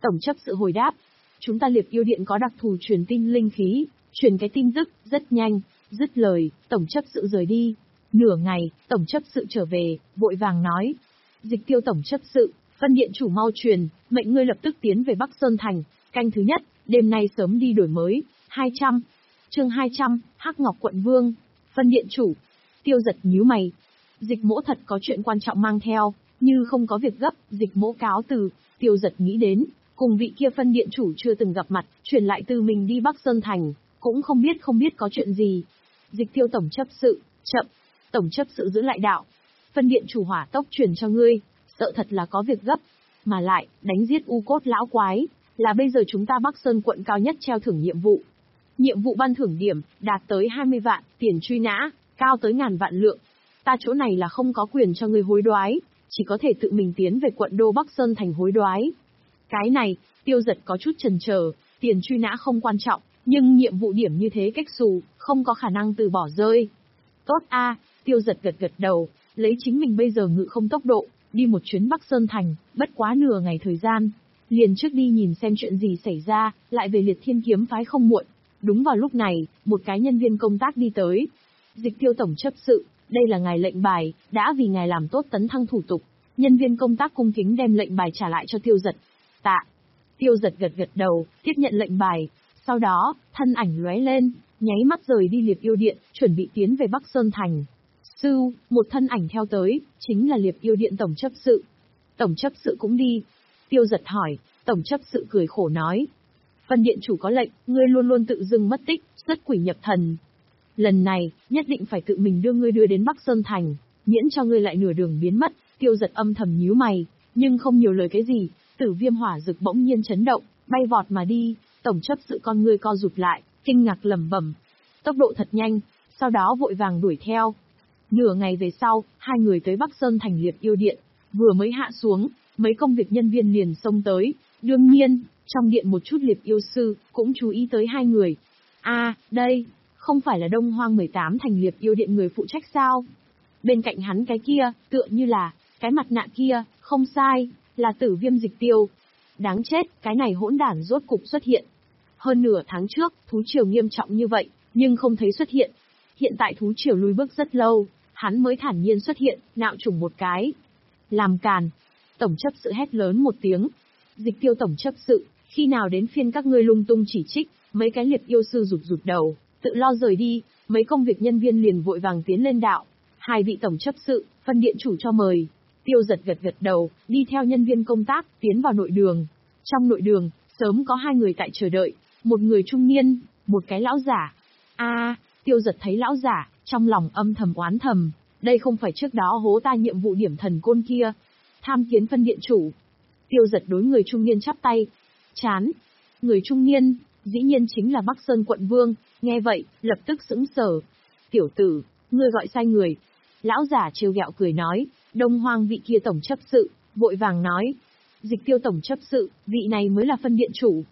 Tổng chấp sự hồi đáp. Chúng ta Liệp Yêu Điện có đặc thù truyền tin linh khí, truyền cái tin tức, rất nhanh. Dứt lời, tổng chấp sự rời đi. Nửa ngày, tổng chấp sự trở về, vội vàng nói. Dịch Tiêu tổng chấp sự, phân điện chủ mau truyền, mệnh ngươi lập tức tiến về Bắc Sơn Thành, canh thứ nhất, đêm nay sớm đi đổi mới. hai trăm. Chương hai trăm, Hắc Ngọc Quận Vương. Phân điện chủ. Tiêu Giật nhíu mày. Dịch Mỗ thật có chuyện quan trọng mang theo, như không có việc gấp, Dịch Mỗ cáo từ. Tiêu Giật nghĩ đến, cùng vị kia phân điện chủ chưa từng gặp mặt, truyền lại từ mình đi Bắc Sơn Thành, cũng không biết không biết có chuyện gì. Dịch Tiêu tổng chấp sự, chậm. Tổng chấp sự giữ lại đạo. Phân điện chủ hỏa tốc truyền cho ngươi, sợ thật là có việc gấp. Mà lại, đánh giết u cốt lão quái, là bây giờ chúng ta Bắc Sơn quận cao nhất treo thưởng nhiệm vụ. Nhiệm vụ ban thưởng điểm, đạt tới hai mươi vạn, tiền truy nã, cao tới ngàn vạn lượng. Ta chỗ này là không có quyền cho ngươi hối đoái, chỉ có thể tự mình tiến về quận đô Bắc Sơn Thành hối đoái. Cái này, Tiêu Giật có chút chần chờ, tiền truy nã không quan trọng, nhưng nhiệm vụ điểm như thế cách xù, không có khả năng từ bỏ rơi. Tốt a, Tiêu Giật gật gật đầu, lấy chính mình bây giờ ngự không tốc độ, đi một chuyến Bắc Sơn Thành, bất quá nửa ngày thời gian. Liền trước đi nhìn xem chuyện gì xảy ra, lại về Liệt Thiên kiếm phái không muộn. Đúng vào lúc này, một cái nhân viên công tác đi tới. Dịch Tiêu tổng chấp sự, đây là ngài lệnh bài, đã vì ngài làm tốt tấn thăng thủ tục. Nhân viên công tác cung kính đem lệnh bài trả lại cho Tiêu Giật. Tạ. Tiêu Giật gật gật đầu, tiếp nhận lệnh bài. Sau đó, thân ảnh lóe lên, nháy mắt rời đi Liệp Yêu Điện, chuẩn bị tiến về Bắc Sơn Thành. Sưu, một thân ảnh theo tới, chính là Liệp Yêu Điện tổng chấp sự. Tổng chấp sự cũng đi. Tiêu Giật hỏi, tổng chấp sự cười khổ nói. Phân điện chủ có lệnh, ngươi luôn luôn tự dưng mất tích, xuất quỷ nhập thần. Lần này, nhất định phải tự mình đưa ngươi đưa đến Bắc Sơn Thành, miễn cho ngươi lại nửa đường biến mất. Tiêu Giật âm thầm nhíu mày, nhưng không nhiều lời cái gì. Tử viêm hỏa rực bỗng nhiên chấn động, bay vọt mà đi. Tổng chấp sự con ngươi co rụt lại, kinh ngạc lẩm bẩm. Tốc độ thật nhanh, sau đó vội vàng đuổi theo. Nửa ngày về sau, hai người tới Bắc Sơn Thành Liệp Yêu Điện, vừa mới hạ xuống, mấy công việc nhân viên liền xông tới. Đương nhiên, trong điện một chút Liệp Yêu sư cũng chú ý tới hai người. A, à, đây, không phải là Đông Hoang mười tám thành Liệp Yêu Điện người phụ trách sao? Bên cạnh hắn cái kia, tựa như là, cái mặt nạ kia, không sai, là Tử Viêm Dịch Tiêu. Đáng chết, cái này hỗn đản rốt cục xuất hiện. Hơn nửa tháng trước, thú triều nghiêm trọng như vậy, nhưng không thấy xuất hiện. Hiện tại thú triều lùi bước rất lâu, hắn mới thản nhiên xuất hiện, nạo trùng một cái. Làm càn. Tổng chấp sự hét lớn một tiếng. Dịch Tiêu tổng chấp sự, khi nào đến phiên các ngươi lung tung chỉ trích, mấy cái Liệp Yêu sư rụt rụt đầu, tự lo rời đi, mấy công việc nhân viên liền vội vàng tiến lên đạo. Hai vị tổng chấp sự, phân điện chủ cho mời. Tiêu Giật gật gật đầu, đi theo nhân viên công tác, tiến vào nội đường. Trong nội đường, sớm có hai người tại chờ đợi, một người trung niên, một cái lão giả. A, à, Tiêu Giật thấy lão giả, trong lòng âm thầm oán thầm, đây không phải trước đó hố ta nhiệm vụ điểm thần côn kia. Tham kiến phân điện chủ. Tiêu Giật đối người trung niên chắp tay. Chán. Người trung niên, dĩ nhiên chính là Bắc Sơn quận vương, nghe vậy, lập tức sững sờ. Tiểu tử, ngươi gọi sai người. Lão giả trêu ghẹo cười nói, Đông Hoang vị kia tổng chấp sự, vội vàng nói. Dịch Tiêu tổng chấp sự, vị này mới là phân điện chủ.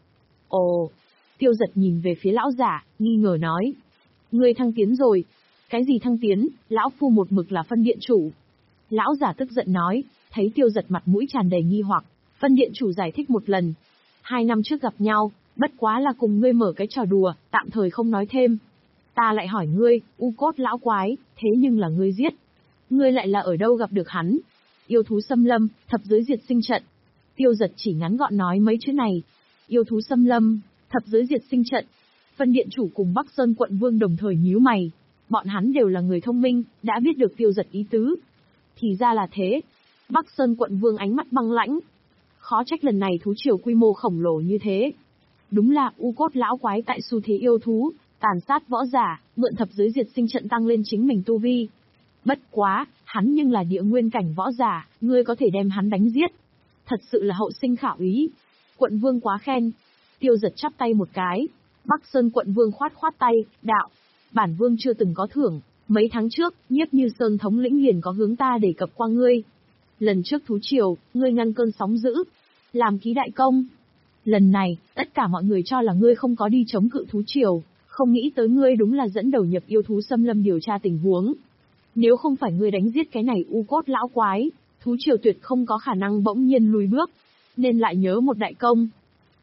Ồ. Tiêu Giật nhìn về phía lão giả, nghi ngờ nói. Ngươi thăng tiến rồi. Cái gì thăng tiến, lão phu một mực là phân điện chủ. Lão giả tức giận nói, thấy Tiêu Giật mặt mũi tràn đầy nghi hoặc, phân điện chủ giải thích một lần. Hai năm trước gặp nhau, bất quá là cùng ngươi mở cái trò đùa, tạm thời không nói thêm. Ta lại hỏi ngươi, u cốt lão quái, thế nhưng là ngươi giết. Ngươi lại là ở đâu gặp được hắn? Yêu thú xâm lâm, thập giới diệt sinh trận. Tiêu Giật chỉ ngắn gọn nói mấy chữ này. Yêu thú xâm lâm, thập giới diệt sinh trận. Phân điện chủ cùng Bắc Sơn quận vương đồng thời nhíu mày. Bọn hắn đều là người thông minh, đã biết được Tiêu Giật ý tứ. Thì ra là thế. Bắc Sơn quận vương ánh mắt băng lãnh. Khó trách lần này thú triều quy mô khổng lồ như thế. Đúng là u cốt lão quái tại xu thế yêu thú, tàn sát võ giả, mượn thập giới diệt sinh trận tăng lên chính mình tu vi. Bất quá, hắn nhưng là địa nguyên cảnh võ giả, ngươi có thể đem hắn đánh giết. Thật sự là hậu sinh khả úy. Quận vương quá khen. Tiêu Giật chắp tay một cái. Bắc Sơn quận vương khoát khoát tay, đạo. Bản vương chưa từng có thưởng, mấy tháng trước, Nhiếp Như Sơn thống lĩnh liền có hướng ta đề cập qua ngươi. Lần trước thú triều, ngươi ngăn cơn sóng dữ, làm ký đại công. Lần này, tất cả mọi người cho là ngươi không có đi chống cự thú triều, không nghĩ tới ngươi đúng là dẫn đầu nhập yêu thú xâm lâm điều tra tình huống. Nếu không phải ngươi đánh giết cái này u cốt lão quái, thú triều tuyệt không có khả năng bỗng nhiên lùi bước, nên lại nhớ một đại công,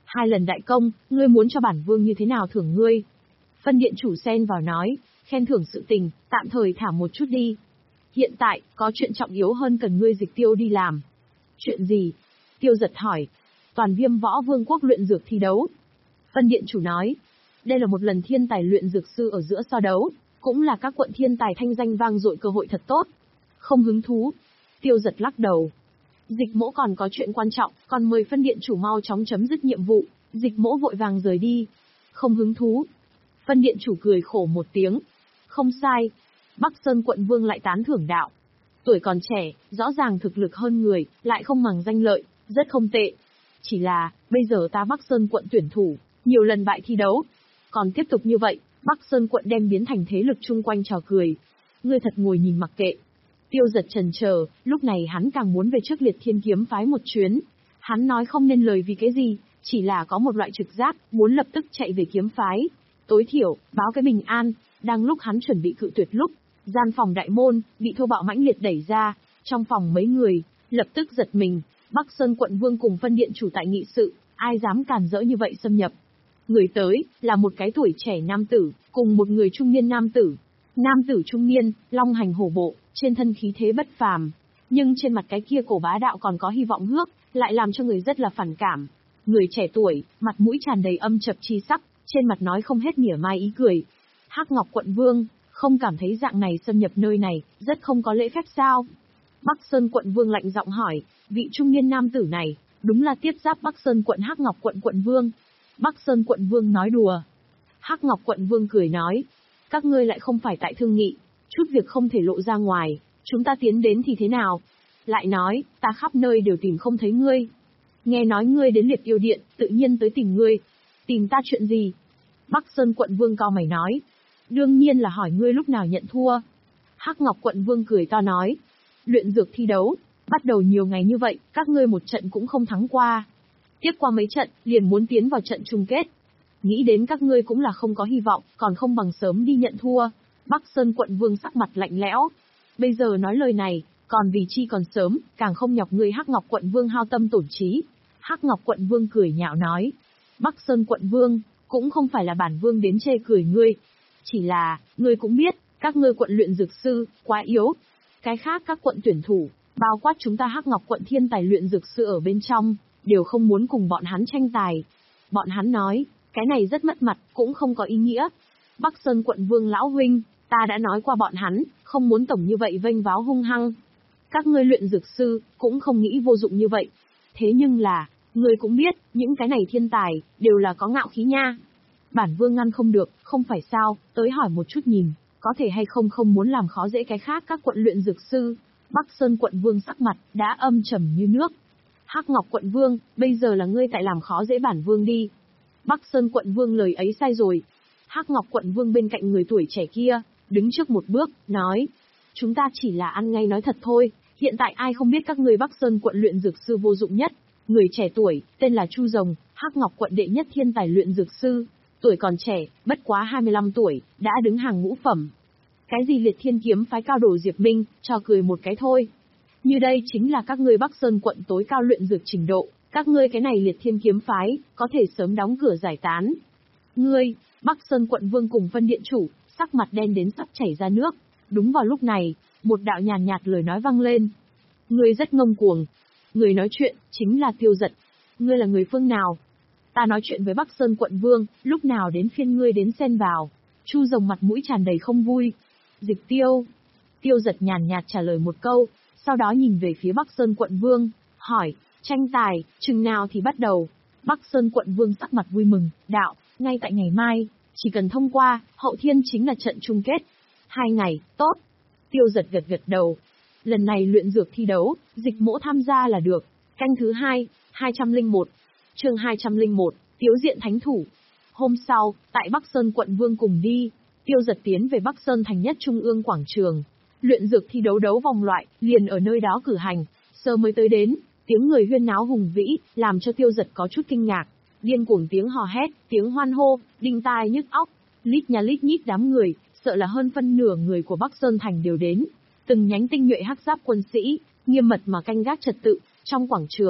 Hai lần đại công, ngươi muốn cho bản vương như thế nào thưởng ngươi? Phân điện chủ xen vào nói, khen thưởng sự tình, tạm thời thả một chút đi. Hiện tại, có chuyện trọng yếu hơn cần ngươi Dịch Tiêu đi làm. Chuyện gì? Tiêu Giật hỏi. Toàn Viêm Võ Vương quốc luyện dược thi đấu. Phân điện chủ nói, đây là một lần thiên tài luyện dược sư ở giữa so đấu, cũng là các quận thiên tài thanh danh vang dội cơ hội thật tốt. Không hứng thú. Tiêu Giật lắc đầu. Dịch Mỗ còn có chuyện quan trọng, còn mời phân điện chủ mau chóng chấm dứt nhiệm vụ. Dịch Mỗ vội vàng rời đi. Không hứng thú. Phân điện chủ cười khổ một tiếng. Không sai. Bắc Sơn quận vương lại tán thưởng đạo. Tuổi còn trẻ, rõ ràng thực lực hơn người, lại không màng danh lợi, rất không tệ. Chỉ là, bây giờ ta Bắc Sơn quận tuyển thủ, nhiều lần bại thi đấu. Còn tiếp tục như vậy, Bắc Sơn quận đem biến thành thế lực chung quanh trò cười. Ngươi thật ngồi nhìn mặc kệ. Tiêu Giật chần chờ, lúc này hắn càng muốn về trước Liệt Thiên kiếm phái một chuyến. Hắn nói không nên lời vì cái gì, chỉ là có một loại trực giác, muốn lập tức chạy về kiếm phái. Tối thiểu, báo cái bình an, đang lúc hắn chuẩn bị cự tuyệt lúc, gian phòng đại môn, bị thô bạo mãnh liệt đẩy ra, trong phòng mấy người, lập tức giật mình, Bắc Sơn quận vương cùng phân điện chủ tại nghị sự, ai dám cản rỡ như vậy xâm nhập. Người tới, là một cái tuổi trẻ nam tử, cùng một người trung niên nam tử. Nam tử trung niên, long hành hổ bộ, trên thân khí thế bất phàm, nhưng trên mặt cái kia cổ bá đạo còn có hy vọng hước, lại làm cho người rất là phản cảm. Người trẻ tuổi, mặt mũi tràn đầy âm trập chi sắc, trên mặt nói không hết mỉa mai ý cười. Hắc Ngọc quận vương, không cảm thấy dạng này xâm nhập nơi này, rất không có lễ phép sao? Bắc Sơn quận vương lạnh giọng hỏi, vị trung niên nam tử này, đúng là tiếp giáp Bắc Sơn quận Hắc Ngọc quận quận vương. Bắc Sơn quận vương nói đùa. Hắc Ngọc quận vương cười nói, các ngươi lại không phải tại thương nghị, chút việc không thể lộ ra ngoài, chúng ta tiến đến thì thế nào? Lại nói, ta khắp nơi đều tìm không thấy ngươi. Nghe nói ngươi đến Liệt Yêu Điện, tự nhiên tới tìm ngươi. Tìm ta chuyện gì? Bắc Sơn quận vương cao mày nói. Đương nhiên là hỏi ngươi lúc nào nhận thua. Hắc Ngọc quận vương cười to nói. Luyện dược thi đấu, bắt đầu nhiều ngày như vậy, các ngươi một trận cũng không thắng qua. Tiếp qua mấy trận, liền muốn tiến vào trận chung kết. Nghĩ đến các ngươi cũng là không có hy vọng, còn không bằng sớm đi nhận thua. Bắc Sơn quận vương sắc mặt lạnh lẽo. Bây giờ nói lời này, còn vì chi còn sớm, càng không nhọc ngươi Hắc Ngọc quận vương hao tâm tổn trí. Hắc Ngọc quận vương cười nhạo nói. Bắc Sơn quận vương, cũng không phải là bản vương đến chê cười ngươi. Chỉ là, ngươi cũng biết, các ngươi quận luyện dược sư, quá yếu. Cái khác các quận tuyển thủ, bao quát chúng ta Hắc Ngọc quận thiên tài luyện dược sư ở bên trong, đều không muốn cùng bọn hắn tranh tài. Bọn hắn nói, cái này rất mất mặt, cũng không có ý nghĩa. Bắc Sơn quận vương lão huynh, ta đã nói qua bọn hắn, không muốn tổng như vậy vênh váo hung hăng. Các ngươi luyện dược sư, cũng không nghĩ vô dụng như vậy. Thế nhưng là, ngươi cũng biết, những cái này thiên tài, đều là có ngạo khí nha. Bản vương ngăn không được, không phải sao, tới hỏi một chút nhìn, có thể hay không không muốn làm khó dễ cái khác các quận luyện dược sư. Bắc Sơn quận vương sắc mặt, đã âm trầm như nước. Hắc Ngọc quận vương, bây giờ là ngươi tại làm khó dễ bản vương đi. Bắc Sơn quận vương lời ấy sai rồi. Hắc Ngọc quận vương bên cạnh người tuổi trẻ kia, đứng trước một bước, nói. Chúng ta chỉ là ăn ngay nói thật thôi, hiện tại ai không biết các ngươi Bắc Sơn quận luyện dược sư vô dụng nhất. Người trẻ tuổi, tên là Chu Rồng, Hắc Ngọc quận đệ nhất thiên tài luyện dược sư. Tuổi còn trẻ, bất quá hai mươi lăm tuổi, đã đứng hàng ngũ phẩm. Cái gì Liệt Thiên kiếm phái cao đồ Diệp Minh, cho cười một cái thôi. Như đây chính là các ngươi Bắc Sơn quận tối cao luyện dược trình độ, các ngươi cái này Liệt Thiên kiếm phái, có thể sớm đóng cửa giải tán. Ngươi, Bắc Sơn quận vương cùng phân điện chủ, sắc mặt đen đến sắp chảy ra nước. Đúng vào lúc này, một đạo nhàn nhạt, nhạt lời nói vang lên. Ngươi rất ngông cuồng. Người nói chuyện, chính là Tiêu Giật. Ngươi là người phương nào? Ta nói chuyện với Bắc Sơn quận vương, lúc nào đến phiên ngươi đến xen vào. Chu Rồng mặt mũi tràn đầy không vui. Dịch Tiêu. Tiêu Giật nhàn nhạt trả lời một câu, sau đó nhìn về phía Bắc Sơn quận vương, hỏi, tranh tài, chừng nào thì bắt đầu. Bắc Sơn quận vương sắc mặt vui mừng, đạo, ngay tại ngày mai, chỉ cần thông qua, hậu thiên chính là trận chung kết. Hai ngày, tốt. Tiêu Giật gật gật đầu. Lần này luyện dược thi đấu, Dịch Mỗ tham gia là được. Canh thứ hai, hai trăm lẻ một. Chương hai trăm lẻ một, Tiếu diện thánh thủ. Hôm sau, tại Bắc Sơn quận vương cùng đi, Tiêu Giật tiến về Bắc Sơn thành nhất trung ương quảng trường. Luyện dược thi đấu đấu vòng loại, liền ở nơi đó cử hành. Sơ mới tới đến, tiếng người huyên náo hùng vĩ, làm cho Tiêu Giật có chút kinh ngạc. Điên cuồng tiếng hò hét, tiếng hoan hô, đinh tai nhức óc. Lít nhà lít nhít đám người, sợ là hơn phân nửa người của Bắc Sơn thành đều đến. Từng nhánh tinh nhuệ hắc giáp quân sĩ, nghiêm mật mà canh gác trật tự, trong quảng trường,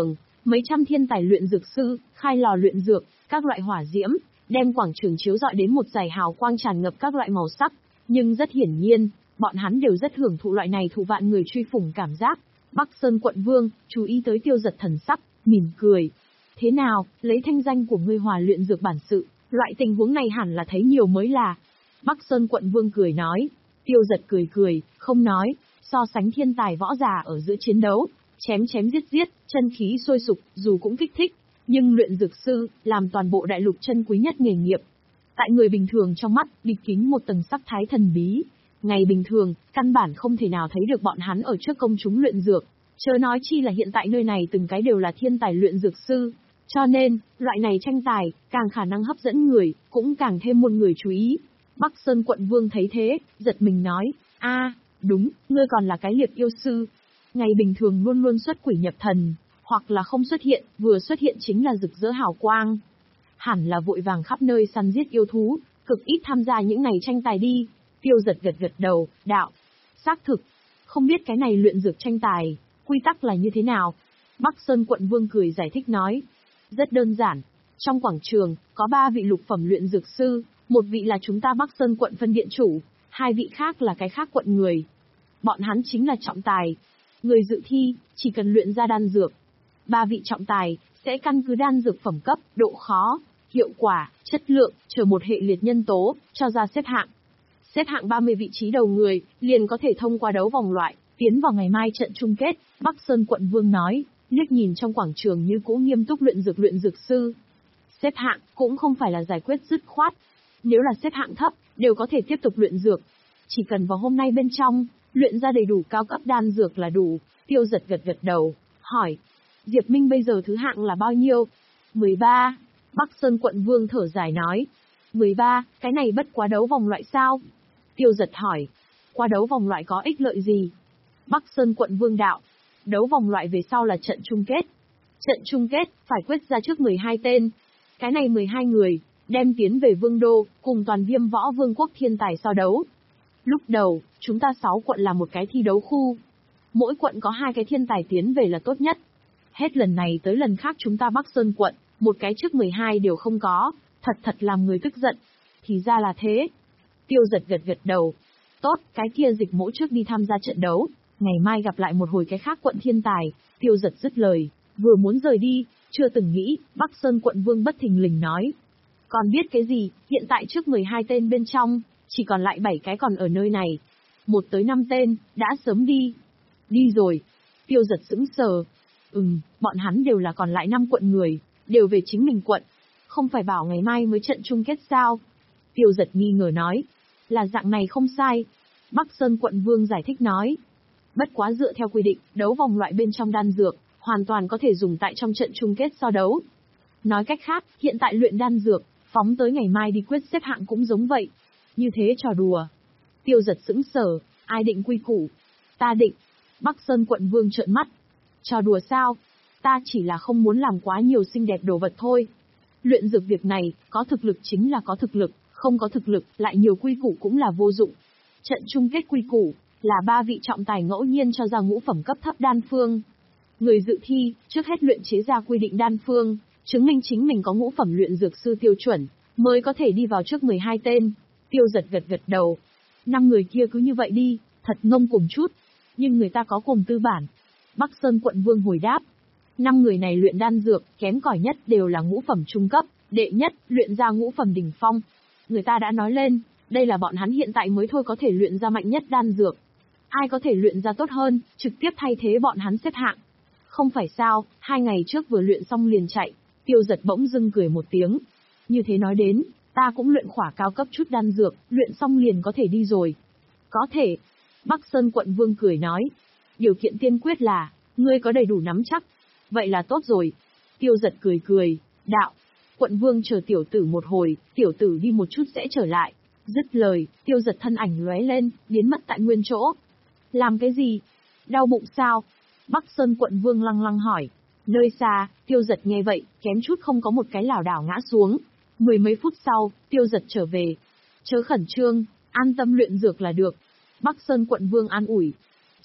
mấy trăm thiên tài luyện dược sư, khai lò luyện dược, các loại hỏa diễm, đem quảng trường chiếu rọi đến một dải hào quang tràn ngập các loại màu sắc, nhưng rất hiển nhiên, bọn hắn đều rất hưởng thụ loại này thụ vạn người truy phủng cảm giác. Bắc Sơn quận vương, chú ý tới Tiêu Giật thần sắc, mỉm cười. Thế nào, lấy thanh danh của ngươi hòa luyện dược bản sự, loại tình huống này hẳn là thấy nhiều mới là. Bắc Sơn quận vương cười nói. Tiêu Giật cười cười, không nói, so sánh thiên tài võ giả ở giữa chiến đấu, chém chém giết giết, chân khí sôi sục, dù cũng kích thích, nhưng luyện dược sư, làm toàn bộ đại lục chân quý nhất nghề nghiệp. Tại người bình thường trong mắt, địch kính một tầng sắc thái thần bí. Ngày bình thường, căn bản không thể nào thấy được bọn hắn ở trước công chúng luyện dược. Chớ nói chi là hiện tại nơi này từng cái đều là thiên tài luyện dược sư. Cho nên, loại này tranh tài, càng khả năng hấp dẫn người, cũng càng thêm muôn người chú ý. Bắc Sơn quận vương thấy thế, giật mình nói, a, đúng, ngươi còn là cái liệt yêu sư. Ngày bình thường luôn luôn xuất quỷ nhập thần, hoặc là không xuất hiện, vừa xuất hiện chính là rực rỡ hào quang. Hẳn là vội vàng khắp nơi săn giết yêu thú, cực ít tham gia những ngày tranh tài đi. Tiêu Giật gật gật đầu, đạo. Xác thực, không biết cái này luyện dược tranh tài, quy tắc là như thế nào? Bắc Sơn quận vương cười giải thích nói. Rất đơn giản, trong quảng trường, có ba vị lục phẩm luyện dược sư, một vị là chúng ta Bắc Sơn quận phân điện chủ, hai vị khác là cái khác quận người. Bọn hắn chính là trọng tài. Người dự thi, chỉ cần luyện ra đan dược. Ba vị trọng tài, sẽ căn cứ đan dược phẩm cấp, độ khó, hiệu quả, chất lượng, chờ một hệ liệt nhân tố, cho ra xếp hạng. Xếp hạng ba mươi vị trí đầu người, liền có thể thông qua đấu vòng loại, tiến vào ngày mai trận chung kết, Bắc Sơn quận vương nói, liếc nhìn trong quảng trường như cũ nghiêm túc luyện dược luyện dược sư. Xếp hạng, cũng không phải là giải quyết dứt khoát. Nếu là xếp hạng thấp, đều có thể tiếp tục luyện dược. Chỉ cần vào hôm nay bên trong, luyện ra đầy đủ cao cấp đan dược là đủ. Tiêu Giật gật gật đầu, hỏi. Diệp Minh bây giờ thứ hạng là bao nhiêu? mười ba. Bắc Sơn quận vương thở dài nói. mười ba, cái này bất quá đấu vòng loại sao? Tiêu Giật hỏi. Qua đấu vòng loại có ích lợi gì? Bắc Sơn quận vương đạo. Đấu vòng loại về sau là trận chung kết. Trận chung kết, phải quyết ra trước mười hai tên. Cái này mười hai người, đem tiến về vương đô, cùng toàn Viêm Võ Vương quốc thiên tài so đấu. Lúc đầu, chúng ta sáu quận là một cái thi đấu khu. Mỗi quận có hai cái thiên tài tiến về là tốt nhất. Hết lần này tới lần khác chúng ta Bắc Sơn quận, một cái trước mười hai đều không có, thật thật làm người tức giận. Thì ra là thế. Tiêu Giật gật gật đầu. Tốt, cái kia Dịch Mỗ trước đi tham gia trận đấu, ngày mai gặp lại một hồi cái khác quận thiên tài. Tiêu Giật dứt lời, vừa muốn rời đi, chưa từng nghĩ, Bắc Sơn quận vương bất thình lình nói. Còn biết cái gì, hiện tại trước mười hai tên bên trong, chỉ còn lại bảy cái còn ở nơi này. Một tới năm tên, đã sớm đi. Đi rồi. Tiêu Giật sững sờ. Ừm, bọn hắn đều là còn lại năm quận người, đều về chính mình quận. Không phải bảo ngày mai mới trận chung kết sao? Tiêu Giật nghi ngờ nói. Là dạng này không sai. Bắc Sơn quận vương giải thích nói. Bất quá dựa theo quy định, đấu vòng loại bên trong đan dược, hoàn toàn có thể dùng tại trong trận chung kết so đấu. Nói cách khác, hiện tại luyện đan dược, phóng tới ngày mai đi quyết xếp hạng cũng giống vậy. Như thế trò đùa. Tiêu Giật sững sờ, ai định quy củ? Ta định. Bắc Sơn quận vương trợn mắt. Trò đùa sao? Ta chỉ là không muốn làm quá nhiều xinh đẹp đồ vật thôi. Luyện dược việc này, có thực lực chính là có thực lực, không có thực lực, lại nhiều quy củ cũng là vô dụng. Trận chung kết quy củ, là ba vị trọng tài ngẫu nhiên cho ra ngũ phẩm cấp thấp đan phương. Người dự thi, trước hết luyện chế ra quy định đan phương, chứng minh chính mình có ngũ phẩm luyện dược sư tiêu chuẩn, mới có thể đi vào trước mười hai tên. Tiêu Giật gật gật đầu. Năm người kia cứ như vậy đi, thật ngông cùng chút. Nhưng người ta có cùng tư bản. Bắc Sơn quận vương hồi đáp. Năm người này luyện đan dược, kém cỏi nhất đều là ngũ phẩm trung cấp, đệ nhất, luyện ra ngũ phẩm đỉnh phong. Người ta đã nói lên, đây là bọn hắn hiện tại mới thôi có thể luyện ra mạnh nhất đan dược. Ai có thể luyện ra tốt hơn, trực tiếp thay thế bọn hắn xếp hạng. Không phải sao, hai ngày trước vừa luyện xong liền chạy. Tiêu Giật bỗng dưng cười một tiếng. Như thế nói đến, ta cũng luyện khỏa cao cấp chút đan dược, luyện xong liền có thể đi rồi. Có thể. Bắc Sơn quận vương cười nói. Điều kiện tiên quyết là, ngươi có đầy đủ nắm chắc. Vậy là tốt rồi. Tiêu Giật cười cười, đạo. Quận vương chờ tiểu tử một hồi, tiểu tử đi một chút sẽ trở lại. Dứt lời, Tiêu Giật thân ảnh lóe lên, biến mất tại nguyên chỗ. Làm cái gì? Đau bụng sao? Bắc Sơn quận vương lăng lăng hỏi. Nơi xa, Tiêu Giật nghe vậy, kém chút không có một cái lảo đảo ngã xuống. Mười mấy phút sau, Tiêu Giật trở về. Chớ khẩn trương, an tâm luyện dược là được. Bắc Sơn quận vương an ủi.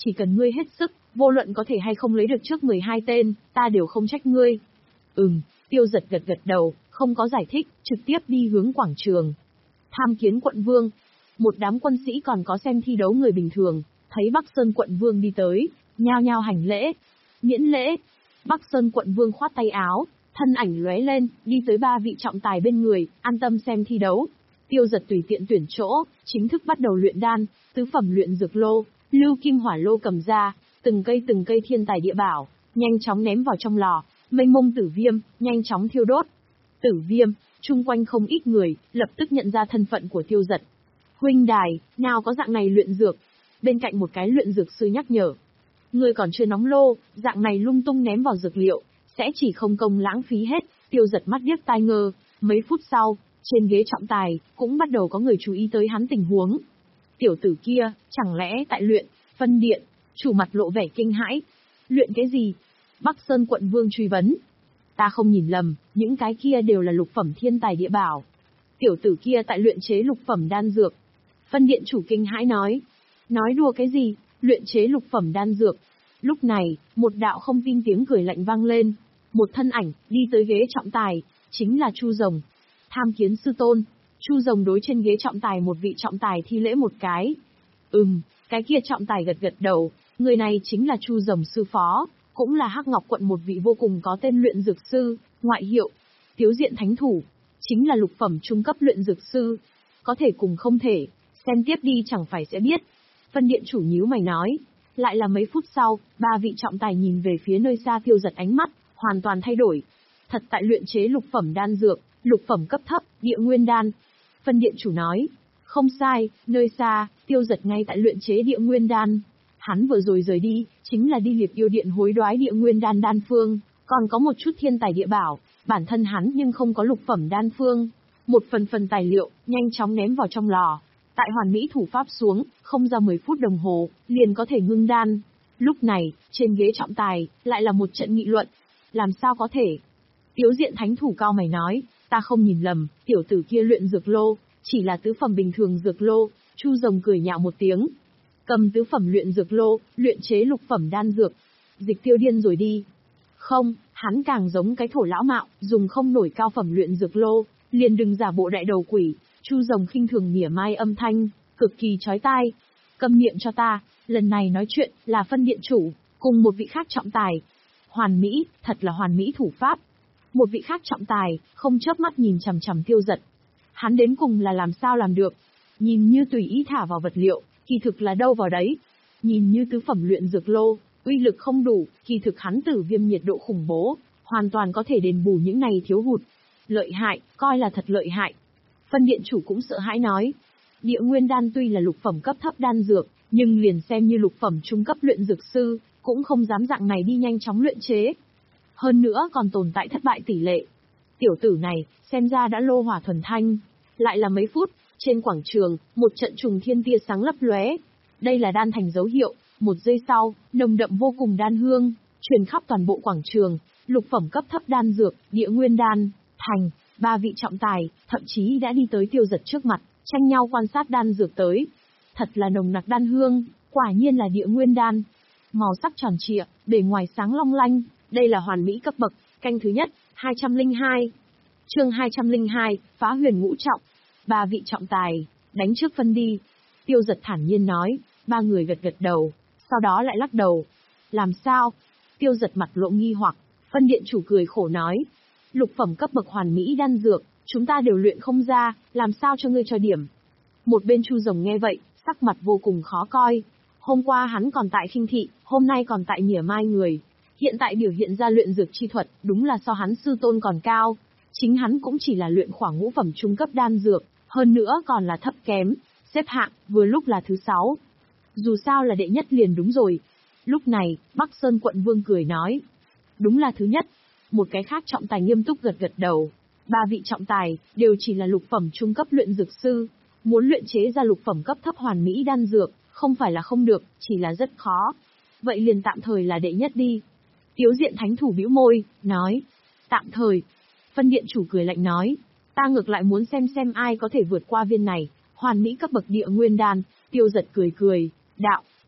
Chỉ cần ngươi hết sức, vô luận có thể hay không lấy được trước mười hai tên, ta đều không trách ngươi. Ừm, Tiêu Giật gật gật đầu, không có giải thích, trực tiếp đi hướng quảng trường. Tham kiến quận vương. Một đám quân sĩ còn có xem thi đấu người bình thường, thấy Bắc Sơn quận vương đi tới, nhao nhao hành lễ. Miễn lễ. Bắc Sơn quận vương khoát tay áo, thân ảnh lóe lên, đi tới ba vị trọng tài bên người, an tâm xem thi đấu. Tiêu Giật tùy tiện tuyển chỗ, chính thức bắt đầu luyện đan, tứ phẩm luyện dược lô, lưu kim hỏa lô cầm ra, từng cây từng cây thiên tài địa bảo, nhanh chóng ném vào trong lò, mênh mông tử viêm, nhanh chóng thiêu đốt. Tử viêm, chung quanh không ít người, lập tức nhận ra thân phận của Tiêu Giật. Huynh đài, nào có dạng này luyện dược? Bên cạnh một cái luyện dược sư nhắc nhở. Người còn chưa nóng lô, dạng này lung tung ném vào dược liệu, sẽ chỉ không công lãng phí hết. Tiêu Giật mắt điếc tai ngơ, mấy phút sau, trên ghế trọng tài, cũng bắt đầu có người chú ý tới hắn tình huống. Tiểu tử kia, chẳng lẽ tại luyện, phân điện, chủ mặt lộ vẻ kinh hãi. Luyện cái gì? Bắc Sơn quận vương truy vấn. Ta không nhìn lầm, những cái kia đều là lục phẩm thiên tài địa bảo. Tiểu tử kia tại luyện chế lục phẩm đan dược. Phân điện chủ kinh hãi nói. Nói đùa cái gì, luyện chế lục phẩm đan dược. Lúc này, một đạo không tin tiếng cười lạnh vang lên. Một thân ảnh, đi tới ghế trọng tài, chính là Chu Rồng. Tham kiến sư tôn. Chu Rồng đối trên ghế trọng tài một vị trọng tài thi lễ một cái. Ừm, cái kia trọng tài gật gật đầu, người này chính là Chu Rồng sư phó, cũng là Hắc Ngọc quận một vị vô cùng có tên luyện dược sư, ngoại hiệu Tiếu Diện Thánh Thủ, chính là lục phẩm trung cấp luyện dược sư. Có thể cùng không thể, xem tiếp đi chẳng phải sẽ biết. Phân điện chủ nhíu mày nói. Lại là mấy phút sau, ba vị trọng tài nhìn về phía nơi xa Tiêu Giật, ánh mắt hoàn toàn thay đổi. Thật tại luyện chế lục phẩm đan dược, lục phẩm cấp thấp, địa nguyên đan. Phân điện chủ nói. Không sai, nơi xa, Tiêu Giật ngay tại luyện chế địa nguyên đan. Hắn vừa rồi rời đi, chính là đi Liệt Yêu Điện hối đoái địa nguyên đan đan phương, còn có một chút thiên tài địa bảo, bản thân hắn nhưng không có lục phẩm đan phương. Một phần phần tài liệu, nhanh chóng ném vào trong lò. Tại hoàn mỹ thủ pháp xuống, không ra mười phút đồng hồ, liền có thể ngưng đan. Lúc này, trên ghế trọng tài, lại là một trận nghị luận. Làm sao có thể? Tiếu Diện Thánh Thủ cao mày nói, ta không nhìn lầm, tiểu tử kia luyện dược lô, chỉ là tứ phẩm bình thường dược lô. Chu Rồng cười nhạo một tiếng. Cầm tứ phẩm luyện dược lô, luyện chế lục phẩm đan dược. Dịch Tiêu điên rồi đi. Không, hắn càng giống cái thổ lão mạo, dùng không nổi cao phẩm luyện dược lô, liền đừng giả bộ đại đầu quỷ. Chu Rồng khinh thường mỉa mai âm thanh, cực kỳ chói tai. Câm miệng cho ta, lần này nói chuyện là phân điện chủ, cùng một vị khác trọng tài. Hoàn mỹ, thật là hoàn mỹ thủ pháp. Một vị khác trọng tài, không chớp mắt nhìn chằm chằm Tiêu Giật. Hắn đến cùng là làm sao làm được? Nhìn như tùy ý thả vào vật liệu, kỳ thực là đâu vào đấy. Nhìn như tứ phẩm luyện dược lô, uy lực không đủ, kỳ thực hắn tử viêm nhiệt độ khủng bố, hoàn toàn có thể đền bù những này thiếu hụt. Lợi hại, coi là thật lợi hại. Phân điện chủ cũng sợ hãi nói. Địa nguyên đan tuy là lục phẩm cấp thấp đan dược, nhưng liền xem như lục phẩm trung cấp luyện dược sư, cũng không dám dạng này đi nhanh chóng luyện chế. Hơn nữa còn tồn tại thất bại tỷ lệ. Tiểu tử này, xem ra đã lô hỏa thuần thanh. Lại là mấy phút, trên quảng trường, một trận trùng thiên tia sáng lấp lóe. Đây là đan thành dấu hiệu, một giây sau, nồng đậm vô cùng đan hương, truyền khắp toàn bộ quảng trường, lục phẩm cấp thấp đan dược, địa nguyên đan, thành. Ba vị trọng tài, thậm chí đã đi tới Tiêu Giật trước mặt, tranh nhau quan sát đan dược tới. Thật là nồng nặc đan hương, quả nhiên là địa nguyên đan. Màu sắc tròn trịa, bề ngoài sáng long lanh, đây là hoàn mỹ cấp bậc, canh thứ nhất, hai trăm lẻ hai. Chương hai trăm lẻ hai, phá huyền ngũ trọng. Ba vị trọng tài, đánh trước phân đi. Tiêu Giật thản nhiên nói, ba người gật gật đầu, sau đó lại lắc đầu. Làm sao? Tiêu Giật mặt lộ nghi hoặc, phân điện chủ cười khổ nói. Lục phẩm cấp bậc hoàn mỹ đan dược, chúng ta đều luyện không ra, làm sao cho ngươi cho điểm. Một bên Chu Rồng nghe vậy, sắc mặt vô cùng khó coi. Hôm qua hắn còn tại khinh thị, hôm nay còn tại mỉa mai người. Hiện tại biểu hiện ra luyện dược chi thuật, đúng là so hắn sư tôn còn cao. Chính hắn cũng chỉ là luyện khoảng ngũ phẩm trung cấp đan dược, hơn nữa còn là thấp kém, xếp hạng, vừa lúc là thứ sáu. Dù sao là đệ nhất liền đúng rồi. Lúc này, Bắc Sơn quận vương cười nói. Đúng là thứ nhất. Một cái khác trọng tài nghiêm túc gật gật đầu. Ba vị trọng tài, đều chỉ là lục phẩm trung cấp luyện dược sư. Muốn luyện chế ra lục phẩm cấp thấp hoàn mỹ đan dược, không phải là không được, chỉ là rất khó. Vậy liền tạm thời là đệ nhất đi. Tiếu Diện Thánh Thủ bĩu môi, nói. Tạm thời. Phân điện chủ cười lạnh nói. Ta ngược lại muốn xem xem ai có thể vượt qua viên này, hoàn mỹ cấp bậc địa nguyên đan. Tiêu Giật cười cười, đạo,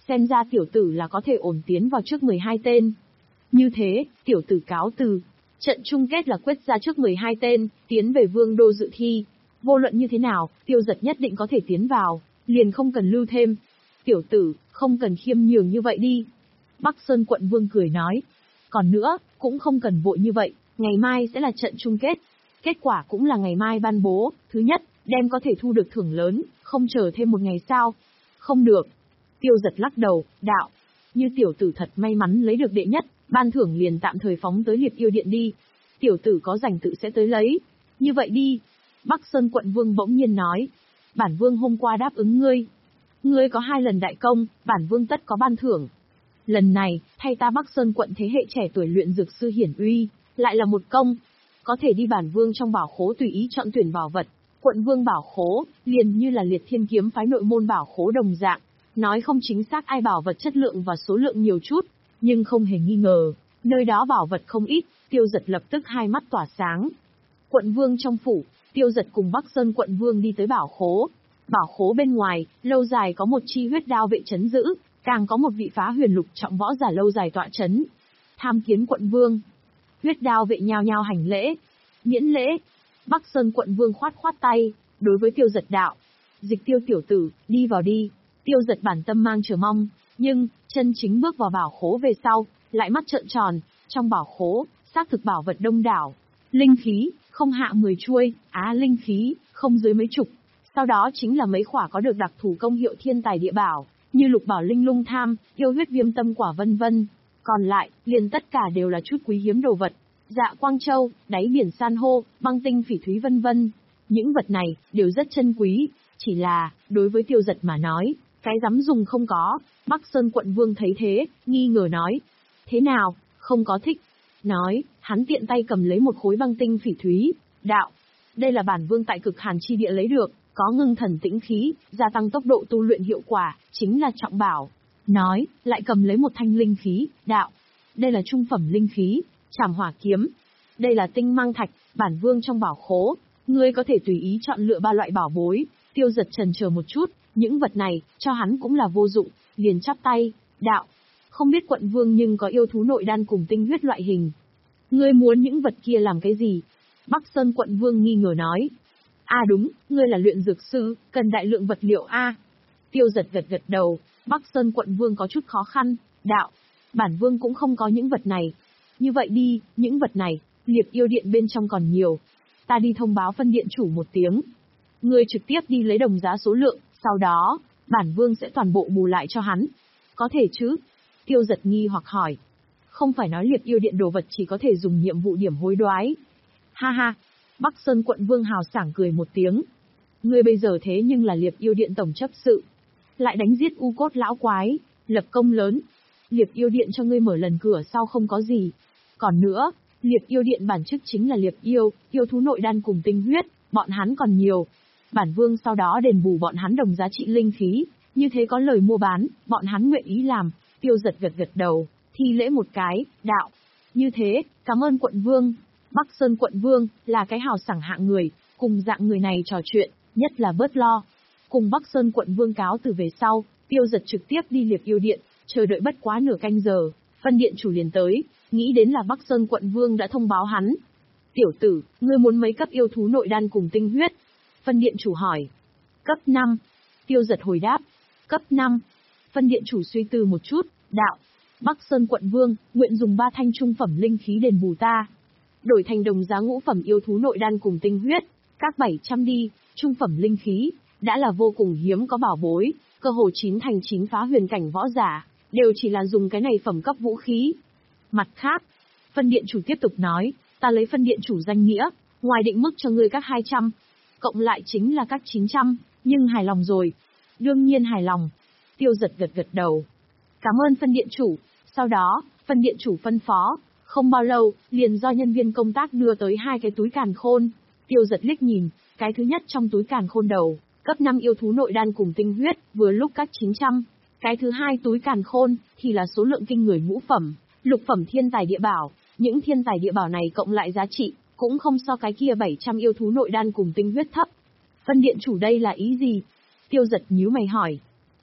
xem ra tiểu tử là có thể ổn tiến vào trước mười hai tên. Như thế, tiểu tử cáo từ. Trận chung kết là quyết ra trước mười hai tên, tiến về vương đô dự thi. Vô luận như thế nào, Tiêu Giật nhất định có thể tiến vào, liền không cần lưu thêm. Tiểu tử, không cần khiêm nhường như vậy đi. Bắc Sơn quận vương cười nói. Còn nữa, cũng không cần vội như vậy, ngày mai sẽ là trận chung kết. Kết quả cũng là ngày mai ban bố, thứ nhất, đem có thể thu được thưởng lớn, không chờ thêm một ngày sao. Không được. Tiêu Giật lắc đầu, đạo. Như tiểu tử thật may mắn lấy được đệ nhất, ban thưởng liền tạm thời phóng tới Liệp Yêu Điện đi. Tiểu tử có rảnh tự sẽ tới lấy. Như vậy đi. Bắc Sơn quận vương bỗng nhiên nói. Bản vương hôm qua đáp ứng ngươi. Ngươi có hai lần đại công, bản vương tất có ban thưởng. Lần này, thay ta Bắc Sơn quận thế hệ trẻ tuổi luyện dược sư hiển uy, lại là một công. Có thể đi bản vương trong bảo khố tùy ý chọn tuyển bảo vật. Quận vương bảo khố, liền như là Liệt Thiên kiếm phái nội môn bảo khố đồng dạng. Nói không chính xác ai bảo vật chất lượng và số lượng nhiều chút, nhưng không hề nghi ngờ, nơi đó bảo vật không ít. Tiêu Giật lập tức hai mắt tỏa sáng. Quận vương trong phủ, Tiêu Giật cùng Bắc Sơn quận vương đi tới bảo khố. Bảo khố bên ngoài, lâu dài có một chi huyết đao vệ trấn giữ, càng có một vị phá huyền lục trọng võ giả lâu dài tọa trấn. Tham kiến quận vương. Huyết đao vệ nhao nhao hành lễ. Miễn lễ. Bắc Sơn quận vương khoát khoát tay, đối với Tiêu Giật đạo. Dịch Tiêu tiểu tử, đi vào đi. Tiêu Giật bản tâm mang chờ mong, nhưng, chân chính bước vào bảo khố về sau, lại mắt trợn tròn. Trong bảo khố, xác thực bảo vật đông đảo. Linh khí, không hạ mười chuôi, á linh khí, không dưới mấy chục. Sau đó chính là mấy khỏa có được đặc thù công hiệu thiên tài địa bảo, như lục bảo linh lung tham, yêu huyết viêm tâm quả vân vân. Còn lại, liền tất cả đều là chút quý hiếm đồ vật. Dạ quang châu, đáy biển san hô, băng tinh phỉ thúy vân vân. Những vật này, đều rất chân quý. Chỉ là, đối với Tiêu Giật mà nói, cái dám dùng không có. Bắc Sơn quận vương thấy thế, nghi ngờ nói. Thế nào, không có thích? Nói, hắn tiện tay cầm lấy một khối băng tinh phỉ thúy, đạo. Đây là bản vương tại cực hàn chi địa lấy được, có ngưng thần tĩnh khí, gia tăng tốc độ tu luyện hiệu quả, chính là trọng bảo. Nói, lại cầm lấy một thanh linh khí, đạo. Đây là trung phẩm linh khí, Trảm Hỏa kiếm. Đây là tinh mang thạch, bản vương trong bảo khố. Ngươi có thể tùy ý chọn lựa ba loại bảo bối. Tiêu Giật chần chờ một chút, những vật này, cho hắn cũng là vô dụng, liền chắp tay, đạo. Không biết quận vương nhưng có yêu thú nội đan cùng tinh huyết loại hình. Ngươi muốn những vật kia làm cái gì? Bắc Sơn quận vương nghi ngờ nói. À đúng, ngươi là luyện dược sư, cần đại lượng vật liệu a. Tiêu Giật gật gật đầu, Bắc Sơn quận vương có chút khó khăn, đạo. Bản vương cũng không có những vật này. Như vậy đi, những vật này, Liệp Yêu Điện bên trong còn nhiều. Ta đi thông báo phân điện chủ một tiếng. Ngươi trực tiếp đi lấy đồng giá số lượng, sau đó, bản vương sẽ toàn bộ bù lại cho hắn. Có thể chứ? Tiêu Giật nghi hoặc hỏi. Không phải nói Liệp Yêu Điện đồ vật chỉ có thể dùng nhiệm vụ điểm hối đoái. Ha ha, Bắc Sơn quận vương hào sảng cười một tiếng. Ngươi bây giờ thế nhưng là Liệp Yêu Điện tổng chấp sự. Lại đánh giết u cốt lão quái, lập công lớn. Liệp Yêu Điện cho ngươi mở lần cửa sau không có gì. Còn nữa, Liệp Yêu Điện bản chất chính là Liệp Yêu, yêu thú nội đan cùng tinh huyết, bọn hắn còn nhiều. Bản vương sau đó đền bù bọn hắn đồng giá trị linh khí, như thế có lời mua bán, bọn hắn nguyện ý làm. Tiêu Giật gật gật đầu, thi lễ một cái, đạo. Như thế, cảm ơn quận vương. Bắc Sơn quận vương, là cái hào sảng hạng người, cùng dạng người này trò chuyện, nhất là bớt lo. Cùng Bắc Sơn quận vương cáo từ về sau, Tiêu Giật trực tiếp đi Liệp Yêu Điện, chờ đợi bất quá nửa canh giờ, phân điện chủ liền tới, nghĩ đến là Bắc Sơn quận vương đã thông báo hắn. Tiểu tử, ngươi muốn mấy cấp yêu thú nội đan cùng tinh huyết? Phân điện chủ hỏi. Cấp năm. Tiêu Giật hồi đáp. Cấp năm. Phân điện chủ suy tư một chút, đạo. Bắc Sơn quận vương, nguyện dùng ba thanh trung phẩm linh khí đền bù ta. Đổi thành đồng giá ngũ phẩm yêu thú nội đan cùng tinh huyết, các bảy trăm đi, trung phẩm linh khí, đã là vô cùng hiếm có bảo bối, cơ hồ chín thành chín phá huyền cảnh võ giả, đều chỉ là dùng cái này phẩm cấp vũ khí. Mặt khác, phân điện chủ tiếp tục nói, ta lấy phân điện chủ danh nghĩa, ngoài định mức cho ngươi các hai trăm, cộng lại chính là các chín trăm, nhưng hài lòng rồi. Đương nhiên hài lòng. Tiêu Giật gật gật đầu. Cảm ơn phân điện chủ. Sau đó, phân điện chủ phân phó, không bao lâu, liền do nhân viên công tác đưa tới hai cái túi càn khôn. Tiêu Giật liếc nhìn, cái thứ nhất trong túi càn khôn đầu, cấp năm yêu thú nội đan cùng tinh huyết, vừa lúc các chín trăm. Cái thứ hai túi càn khôn, thì là số lượng kinh người ngũ phẩm, lục phẩm thiên tài địa bảo. Những thiên tài địa bảo này cộng lại giá trị, cũng không so cái kia bảy trăm yêu thú nội đan cùng tinh huyết thấp. Phân điện chủ đây là ý gì? Tiêu Giật nhíu mày hỏi.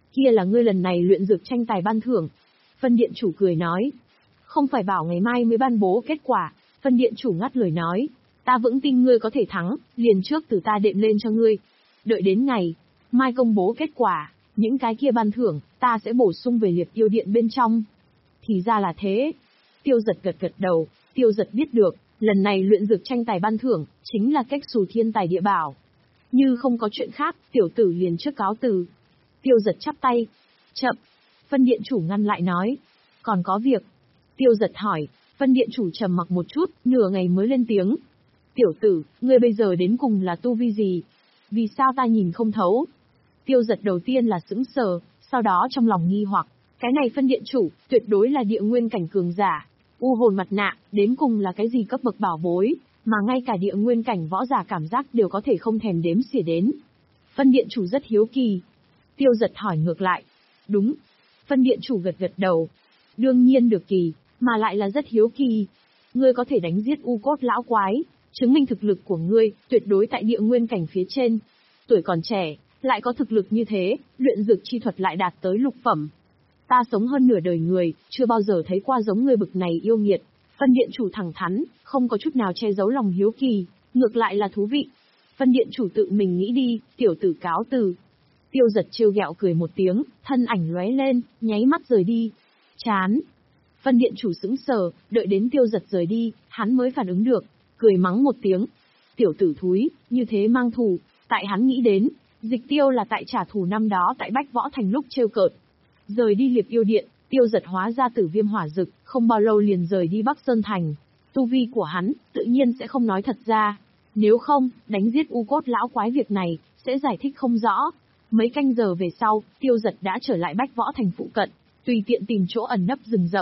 Kia là ngươi lần này luyện dược tranh tài ban thưởng. Phân điện chủ cười nói. Không phải bảo ngày mai mới ban bố kết quả, phân điện chủ ngắt lời nói. Ta vững tin ngươi có thể thắng, liền trước từ ta đệm lên cho ngươi. Đợi đến ngày mai công bố kết quả, những cái kia ban thưởng, ta sẽ bổ sung về liệt yêu điện bên trong. Thì ra là thế. Tiêu giật gật gật đầu, tiêu giật biết được, lần này luyện dược tranh tài ban thưởng, chính là cách xù thiên tài địa bảo. Như không có chuyện khác, tiểu tử liền trước cáo từ. Tiêu giật chắp tay. Chậm. Phân điện chủ ngăn lại nói. Còn có việc. Tiêu giật hỏi. Phân điện chủ trầm mặc một chút, nửa ngày mới lên tiếng. Tiểu tử, ngươi bây giờ đến cùng là tu vi gì? Vì sao ta nhìn không thấu? Tiêu giật đầu tiên là sững sờ, sau đó trong lòng nghi hoặc. Cái này phân điện chủ, tuyệt đối là địa nguyên cảnh cường giả. U hồn mặt nạ, đến cùng là cái gì cấp bậc bảo bối, mà ngay cả địa nguyên cảnh võ giả cảm giác đều có thể không thèm đếm xỉa đến. Phân điện chủ rất hiếu kỳ. Tiêu giật hỏi ngược lại. Đúng. Phân điện chủ gật gật đầu. Đương nhiên được kỳ, mà lại là rất hiếu kỳ. Ngươi có thể đánh giết u cốt lão quái, chứng minh thực lực của ngươi, tuyệt đối tại địa nguyên cảnh phía trên. Tuổi còn trẻ, lại có thực lực như thế, luyện dược chi thuật lại đạt tới lục phẩm. Ta sống hơn nửa đời người, chưa bao giờ thấy qua giống ngươi bực này yêu nghiệt. Phân điện chủ thẳng thắn, không có chút nào che giấu lòng hiếu kỳ, ngược lại là thú vị. Phân điện chủ tự mình nghĩ đi, tiểu tử cáo từ. Tiêu giật trêu ghẹo cười một tiếng, thân ảnh lóe lên, nháy mắt rời đi. Chán. Phân điện chủ sững sờ, đợi đến tiêu giật rời đi, hắn mới phản ứng được, cười mắng một tiếng. Tiểu tử thúi, như thế mang thù, tại hắn nghĩ đến, dịch tiêu là tại trả thù năm đó tại Bách Võ Thành lúc trêu cợt. Rời đi Liệp Yêu Điện, tiêu giật hóa ra tử viêm hỏa dực, không bao lâu liền rời đi Bắc Sơn Thành. Tu vi của hắn, tự nhiên sẽ không nói thật ra. Nếu không, đánh giết u cốt lão quái việc này, sẽ giải thích không rõ. Mấy canh giờ về sau, tiêu giật đã trở lại Bách Võ Thành phụ cận, tùy tiện tìm chỗ ẩn nấp rừng rậm.